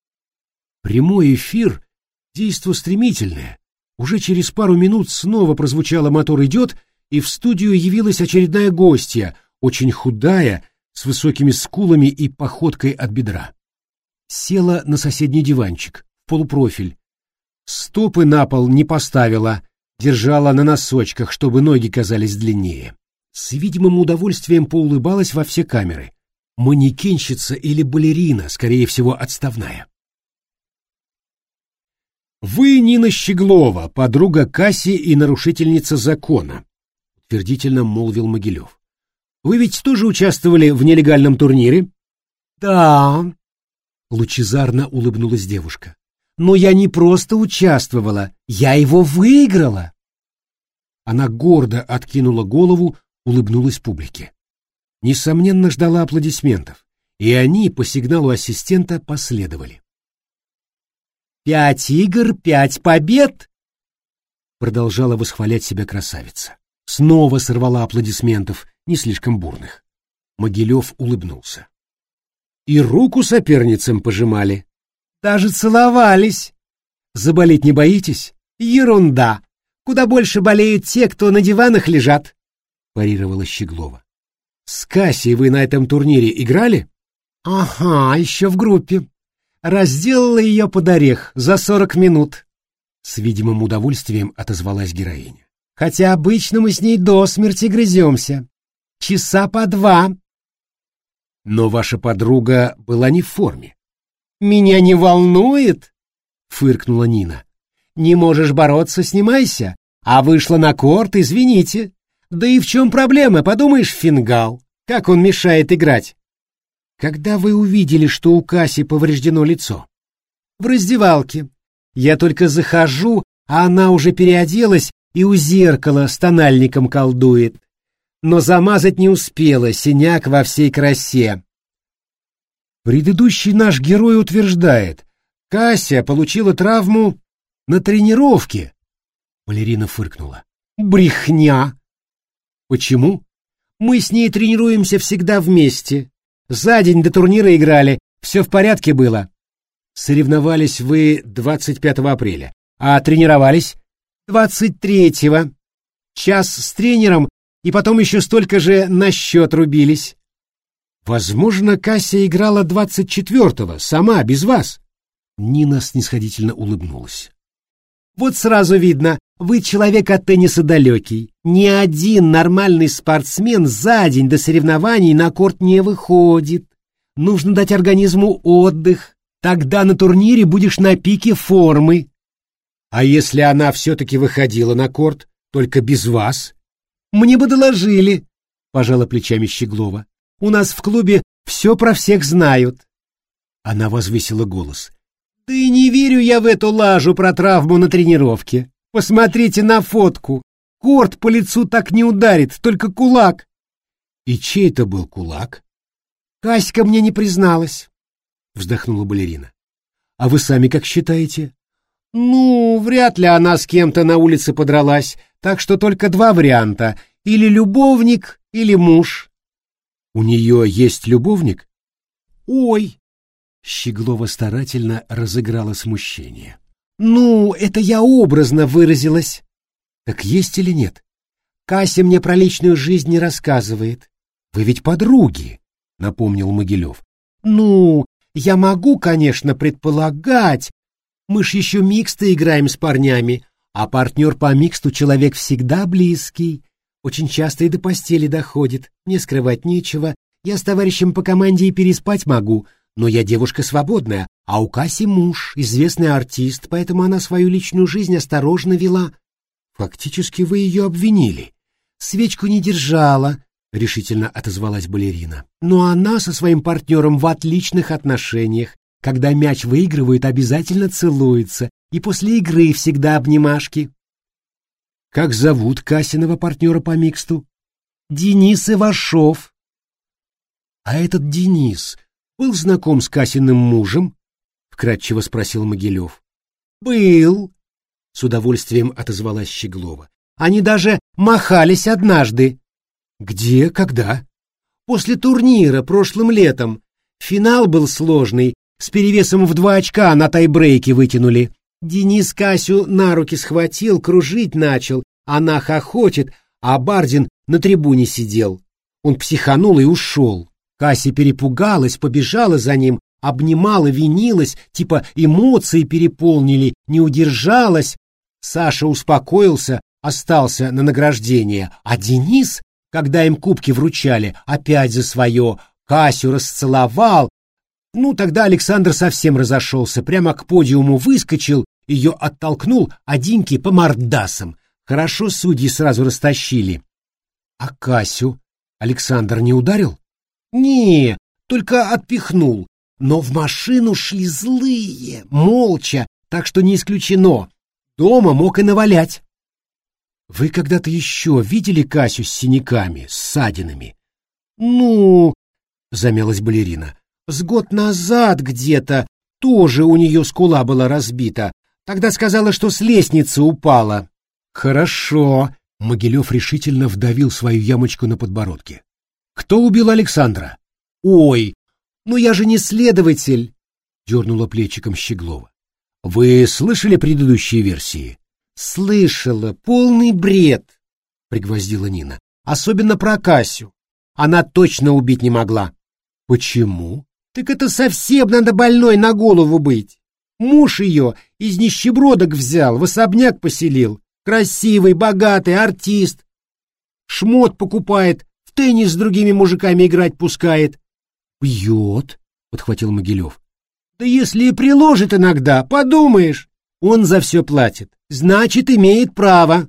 Прямой эфир — действо стремительное. Уже через пару минут снова прозвучало «Мотор идет», и в студию явилась очередная гостья, очень худая, с высокими скулами и походкой от бедра. Села на соседний диванчик, в полупрофиль. Стопы на пол не поставила, держала на носочках, чтобы ноги казались длиннее. С видимым удовольствием поулыбалась во все камеры. Манекенщица или балерина, скорее всего, отставная. «Вы Нина Щеглова, подруга Касси и нарушительница закона», — утвердительно молвил Могилев. «Вы ведь тоже участвовали в нелегальном турнире?» «Да», — лучезарно улыбнулась девушка. «Но я не просто участвовала, я его выиграла!» Она гордо откинула голову, улыбнулась публике. Несомненно, ждала аплодисментов, и они по сигналу ассистента последовали. «Пять игр, пять побед!» Продолжала восхвалять себя красавица. Снова сорвала аплодисментов, не слишком бурных. Могилев улыбнулся. И руку соперницам пожимали. Даже целовались. Заболеть не боитесь? Ерунда. Куда больше болеют те, кто на диванах лежат, парировала Щеглова. С Кассией вы на этом турнире играли? Ага, еще в группе. Разделала ее под орех за сорок минут. С видимым удовольствием отозвалась героиня. Хотя обычно мы с ней до смерти грыземся. Часа по два. Но ваша подруга была не в форме. «Меня не волнует», — фыркнула Нина. «Не можешь бороться — снимайся, а вышла на корт, извините. Да и в чем проблема, подумаешь, фингал. Как он мешает играть?» «Когда вы увидели, что у Касси повреждено лицо?» «В раздевалке. Я только захожу, а она уже переоделась и у зеркала с тональником колдует. Но замазать не успела, синяк во всей красе». Предыдущий наш герой утверждает, Кася получила травму на тренировке. Балерина фыркнула. Брехня. Почему? Мы с ней тренируемся всегда вместе. За день до турнира играли, все в порядке было. Соревновались вы двадцать пятого апреля, а тренировались двадцать третьего. Час с тренером, и потом еще столько же на счет рубились. Возможно, Кася играла двадцать четвертого, сама, без вас. Нина снисходительно улыбнулась. Вот сразу видно, вы человек от тенниса далекий. Ни один нормальный спортсмен за день до соревнований на корт не выходит. Нужно дать организму отдых. Тогда на турнире будешь на пике формы. А если она все-таки выходила на корт, только без вас? Мне бы доложили, пожала плечами Щеглова. У нас в клубе все про всех знают. Она возвысила голос. Да и не верю я в эту лажу про травму на тренировке. Посмотрите на фотку. Корт по лицу так не ударит, только кулак. И чей это был кулак? Каська мне не призналась, вздохнула балерина. А вы сами как считаете? Ну, вряд ли она с кем-то на улице подралась, так что только два варианта. Или любовник, или муж. У нее есть любовник? Ой! Щеглова старательно разыграла смущение. Ну, это я образно выразилась. Так есть или нет? Кася мне про личную жизнь не рассказывает. Вы ведь подруги, напомнил Могилев. Ну, я могу, конечно, предполагать. Мы ж еще миксты играем с парнями, а партнер по миксту человек всегда близкий. Очень часто и до постели доходит. Мне скрывать нечего. Я с товарищем по команде и переспать могу, но я девушка свободная, а у Каси муж, известный артист, поэтому она свою личную жизнь осторожно вела. Фактически вы ее обвинили. Свечку не держала, решительно отозвалась балерина. Но она со своим партнером в отличных отношениях. Когда мяч выигрывают, обязательно целуются, и после игры всегда обнимашки. Как зовут Касиного партнера по миксту? Денис Ивашов. А этот Денис был знаком с Касиным мужем? Вкратчиво спросил Могилев. Был, с удовольствием отозвалась Щеглова. Они даже махались однажды. Где, когда? После турнира прошлым летом. Финал был сложный, с перевесом в два очка на тайбрейке вытянули. Денис Касю на руки схватил, кружить начал. Она хохочет, а Бардин на трибуне сидел. Он психанул и ушел. Кася перепугалась, побежала за ним, обнимала, винилась, типа эмоции переполнили, не удержалась. Саша успокоился, остался на награждение, а Денис, когда им кубки вручали, опять за свое, Касю расцеловал. Ну, тогда Александр совсем разошелся, прямо к подиуму выскочил, ее оттолкнул, а Диньки по мордасам. Хорошо судьи сразу растащили. А Касю Александр не ударил? Не, только отпихнул. Но в машину шли злые, молча, так что не исключено. Дома мог и навалять. Вы когда-то еще видели Касю с синяками, с ссадинами? Ну, замялась балерина, с год назад где-то тоже у нее скула была разбита. Тогда сказала, что с лестницы упала. Хорошо. Могилев решительно вдавил свою ямочку на подбородке. Кто убил Александра? Ой, ну я же не следователь, дернула плечиком Щеглова. Вы слышали предыдущие версии? Слышала, полный бред, пригвоздила Нина. Особенно про Касю. Она точно убить не могла. Почему? Так это совсем надо больной на голову быть. Муж ее из нищебродок взял, в особняк поселил. Красивый, богатый, артист. Шмот покупает, в теннис с другими мужиками играть пускает. Бьет, подхватил Могилев. Да если и приложит иногда, подумаешь. Он за все платит, значит, имеет право.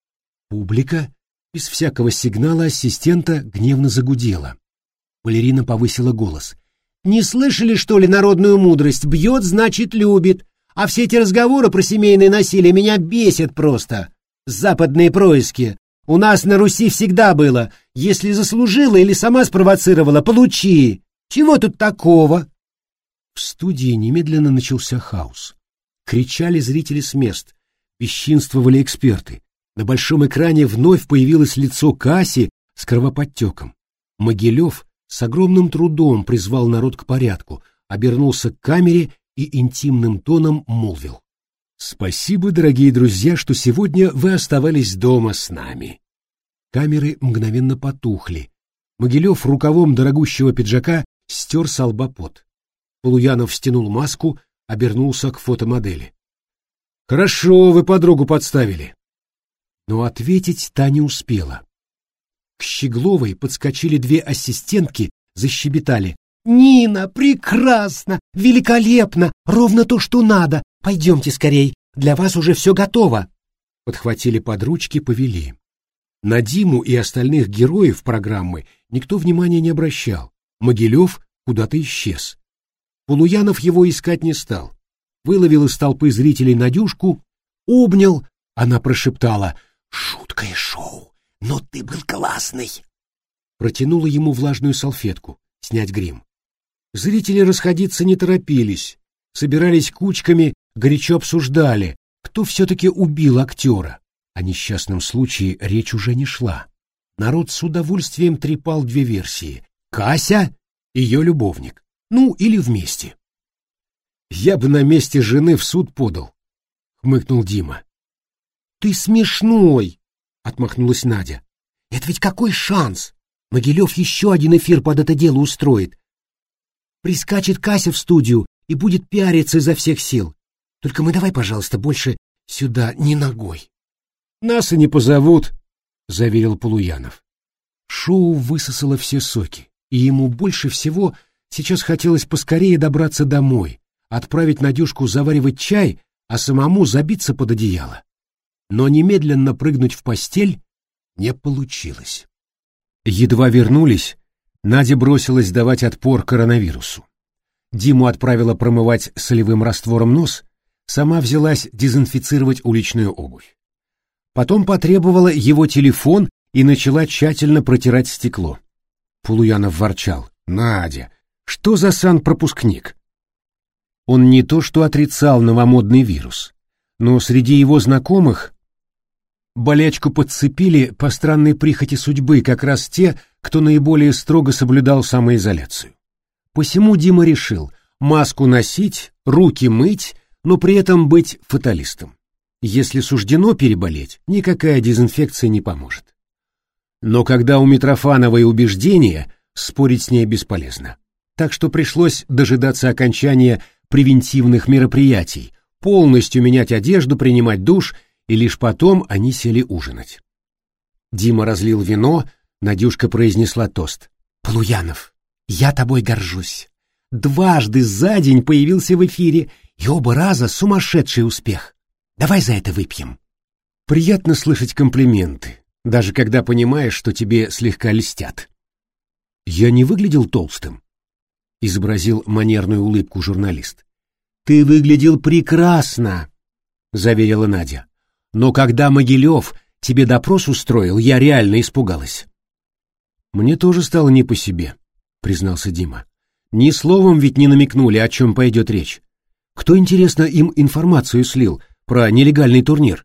Публика без всякого сигнала ассистента гневно загудела. Балерина повысила голос. Не слышали, что ли, народную мудрость? Бьет, значит, любит. А все эти разговоры про семейное насилие меня бесят просто. Западные происки. У нас на Руси всегда было. Если заслужила или сама спровоцировала, получи. Чего тут такого? В студии немедленно начался хаос. Кричали зрители с мест. Бесчинствовали эксперты. На большом экране вновь появилось лицо Каси с кровоподтеком. Могилев с огромным трудом призвал народ к порядку, обернулся к камере и интимным тоном молвил. «Спасибо, дорогие друзья, что сегодня вы оставались дома с нами». Камеры мгновенно потухли. Могилев рукавом дорогущего пиджака стер со лба пот. Полуянов стянул маску, обернулся к фотомодели. Хорошо вы подругу подставили. Но ответить та не успела. К Щегловой подскочили две ассистентки, защебетали. «Нина, прекрасно! Великолепно! Ровно то, что надо! Пойдемте скорей, для вас уже все готово!» Подхватили под ручки, повели. На Диму и остальных героев программы никто внимания не обращал. Могилев куда-то исчез. Полуянов его искать не стал. Выловил из толпы зрителей Надюшку, обнял, она прошептала: «Жуткое шоу, но ты был классный!» Протянула ему влажную салфетку, снять грим. Зрители расходиться не торопились, собирались кучками, горячо обсуждали, кто все-таки убил актера. О несчастном случае речь уже не шла. Народ с удовольствием трепал две версии: Кася, ее любовник, ну или вместе. «Я бы на месте жены в суд подал», — хмыкнул Дима. «Ты смешной», — отмахнулась Надя. «Это ведь какой шанс? Могилев еще один эфир под это дело устроит. Прискачет Кася в студию и будет пиариться изо всех сил. Только мы давай, пожалуйста, больше сюда не ногой». «Нас и не позовут», — заверил Полуянов. Шоу высосало все соки, и ему больше всего сейчас хотелось поскорее добраться домой, отправить Надюшку заваривать чай, а самому забиться под одеяло. Но немедленно прыгнуть в постель не получилось. Едва вернулись, Надя бросилась давать отпор коронавирусу. Диму отправила промывать солевым раствором нос, сама взялась дезинфицировать уличную обувь. Потом потребовала его телефон и начала тщательно протирать стекло. Полуянов ворчал: «Надя, что за санпропускник?» Он не то что отрицал новомодный вирус, но среди его знакомых болячку подцепили по странной прихоти судьбы как раз те, кто наиболее строго соблюдал самоизоляцию. Посему Дима решил маску носить, руки мыть, но при этом быть фаталистом. Если суждено переболеть, никакая дезинфекция не поможет. Но когда у Митрофановой убеждения, спорить с ней бесполезно. Так что пришлось дожидаться окончания превентивных мероприятий, полностью менять одежду, принимать душ, и лишь потом они сели ужинать. Дима разлил вино, Надюшка произнесла тост. «Полуянов, я тобой горжусь. Дважды за день появился в эфире, и оба раза сумасшедший успех. Давай за это выпьем». Приятно слышать комплименты, даже когда понимаешь, что тебе слегка льстят. «Я не выглядел толстым?» — изобразил манерную улыбку журналист. «Ты выглядел прекрасно», — заверила Надя. «Но когда Могилев тебе допрос устроил, я реально испугалась». «Мне тоже стало не по себе», — признался Дима. «Ни словом ведь не намекнули, о чем пойдет речь. Кто, интересно, им информацию слил про нелегальный турнир?»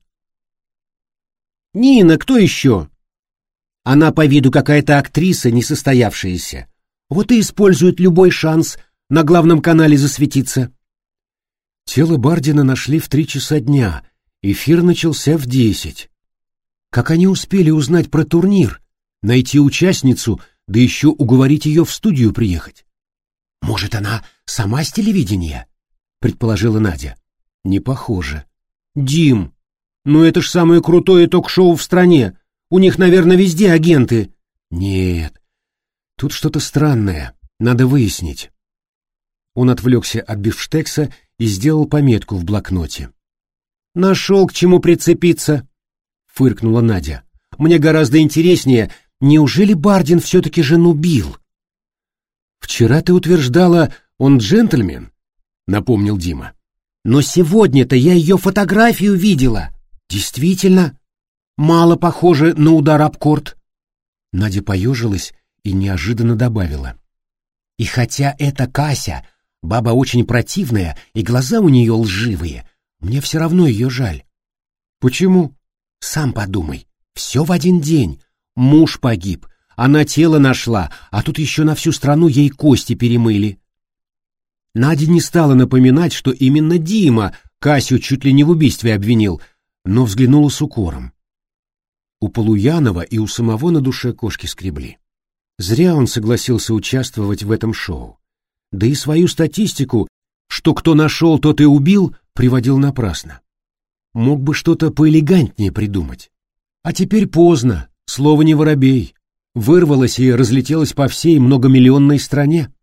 «Нина, кто еще?» «Она по виду какая-то актриса несостоявшаяся. Вот и использует любой шанс на главном канале засветиться». Тело Бардина нашли в три часа дня, эфир начался в десять. Как они успели узнать про турнир, найти участницу, да еще уговорить ее в студию приехать? «Может, она сама с телевидения?» — предположила Надя. «Не похоже». «Дим, ну это ж самое крутое ток-шоу в стране. У них, наверное, везде агенты». «Нет, тут что-то странное, надо выяснить». Он отвлекся от бифштекса и сделал пометку в блокноте. «Нашел к чему прицепиться», — фыркнула Надя. «Мне гораздо интереснее, неужели Бардин все-таки жену бил?» «Вчера ты утверждала, он джентльмен», — напомнил Дима. «Но сегодня-то я ее фотографию видела. Действительно, мало похоже на удар об корт». Надя поежилась и неожиданно добавила. «И хотя эта Кася, баба очень противная, и глаза у нее лживые, мне все равно ее жаль». «Почему?» «Сам подумай, все в один день. Муж погиб, она тело нашла, а тут еще на всю страну ей кости перемыли». Надя не стала напоминать, что именно Дима Касю чуть ли не в убийстве обвинил, но взглянула с укором. У Полуянова и у самого на душе кошки скребли. Зря он согласился участвовать в этом шоу. Да и свою статистику, что кто нашел, тот и убил, приводил напрасно. Мог бы что-то поэлегантнее придумать. А теперь поздно, слово не воробей. Вырвалось и разлетелось по всей многомиллионной стране.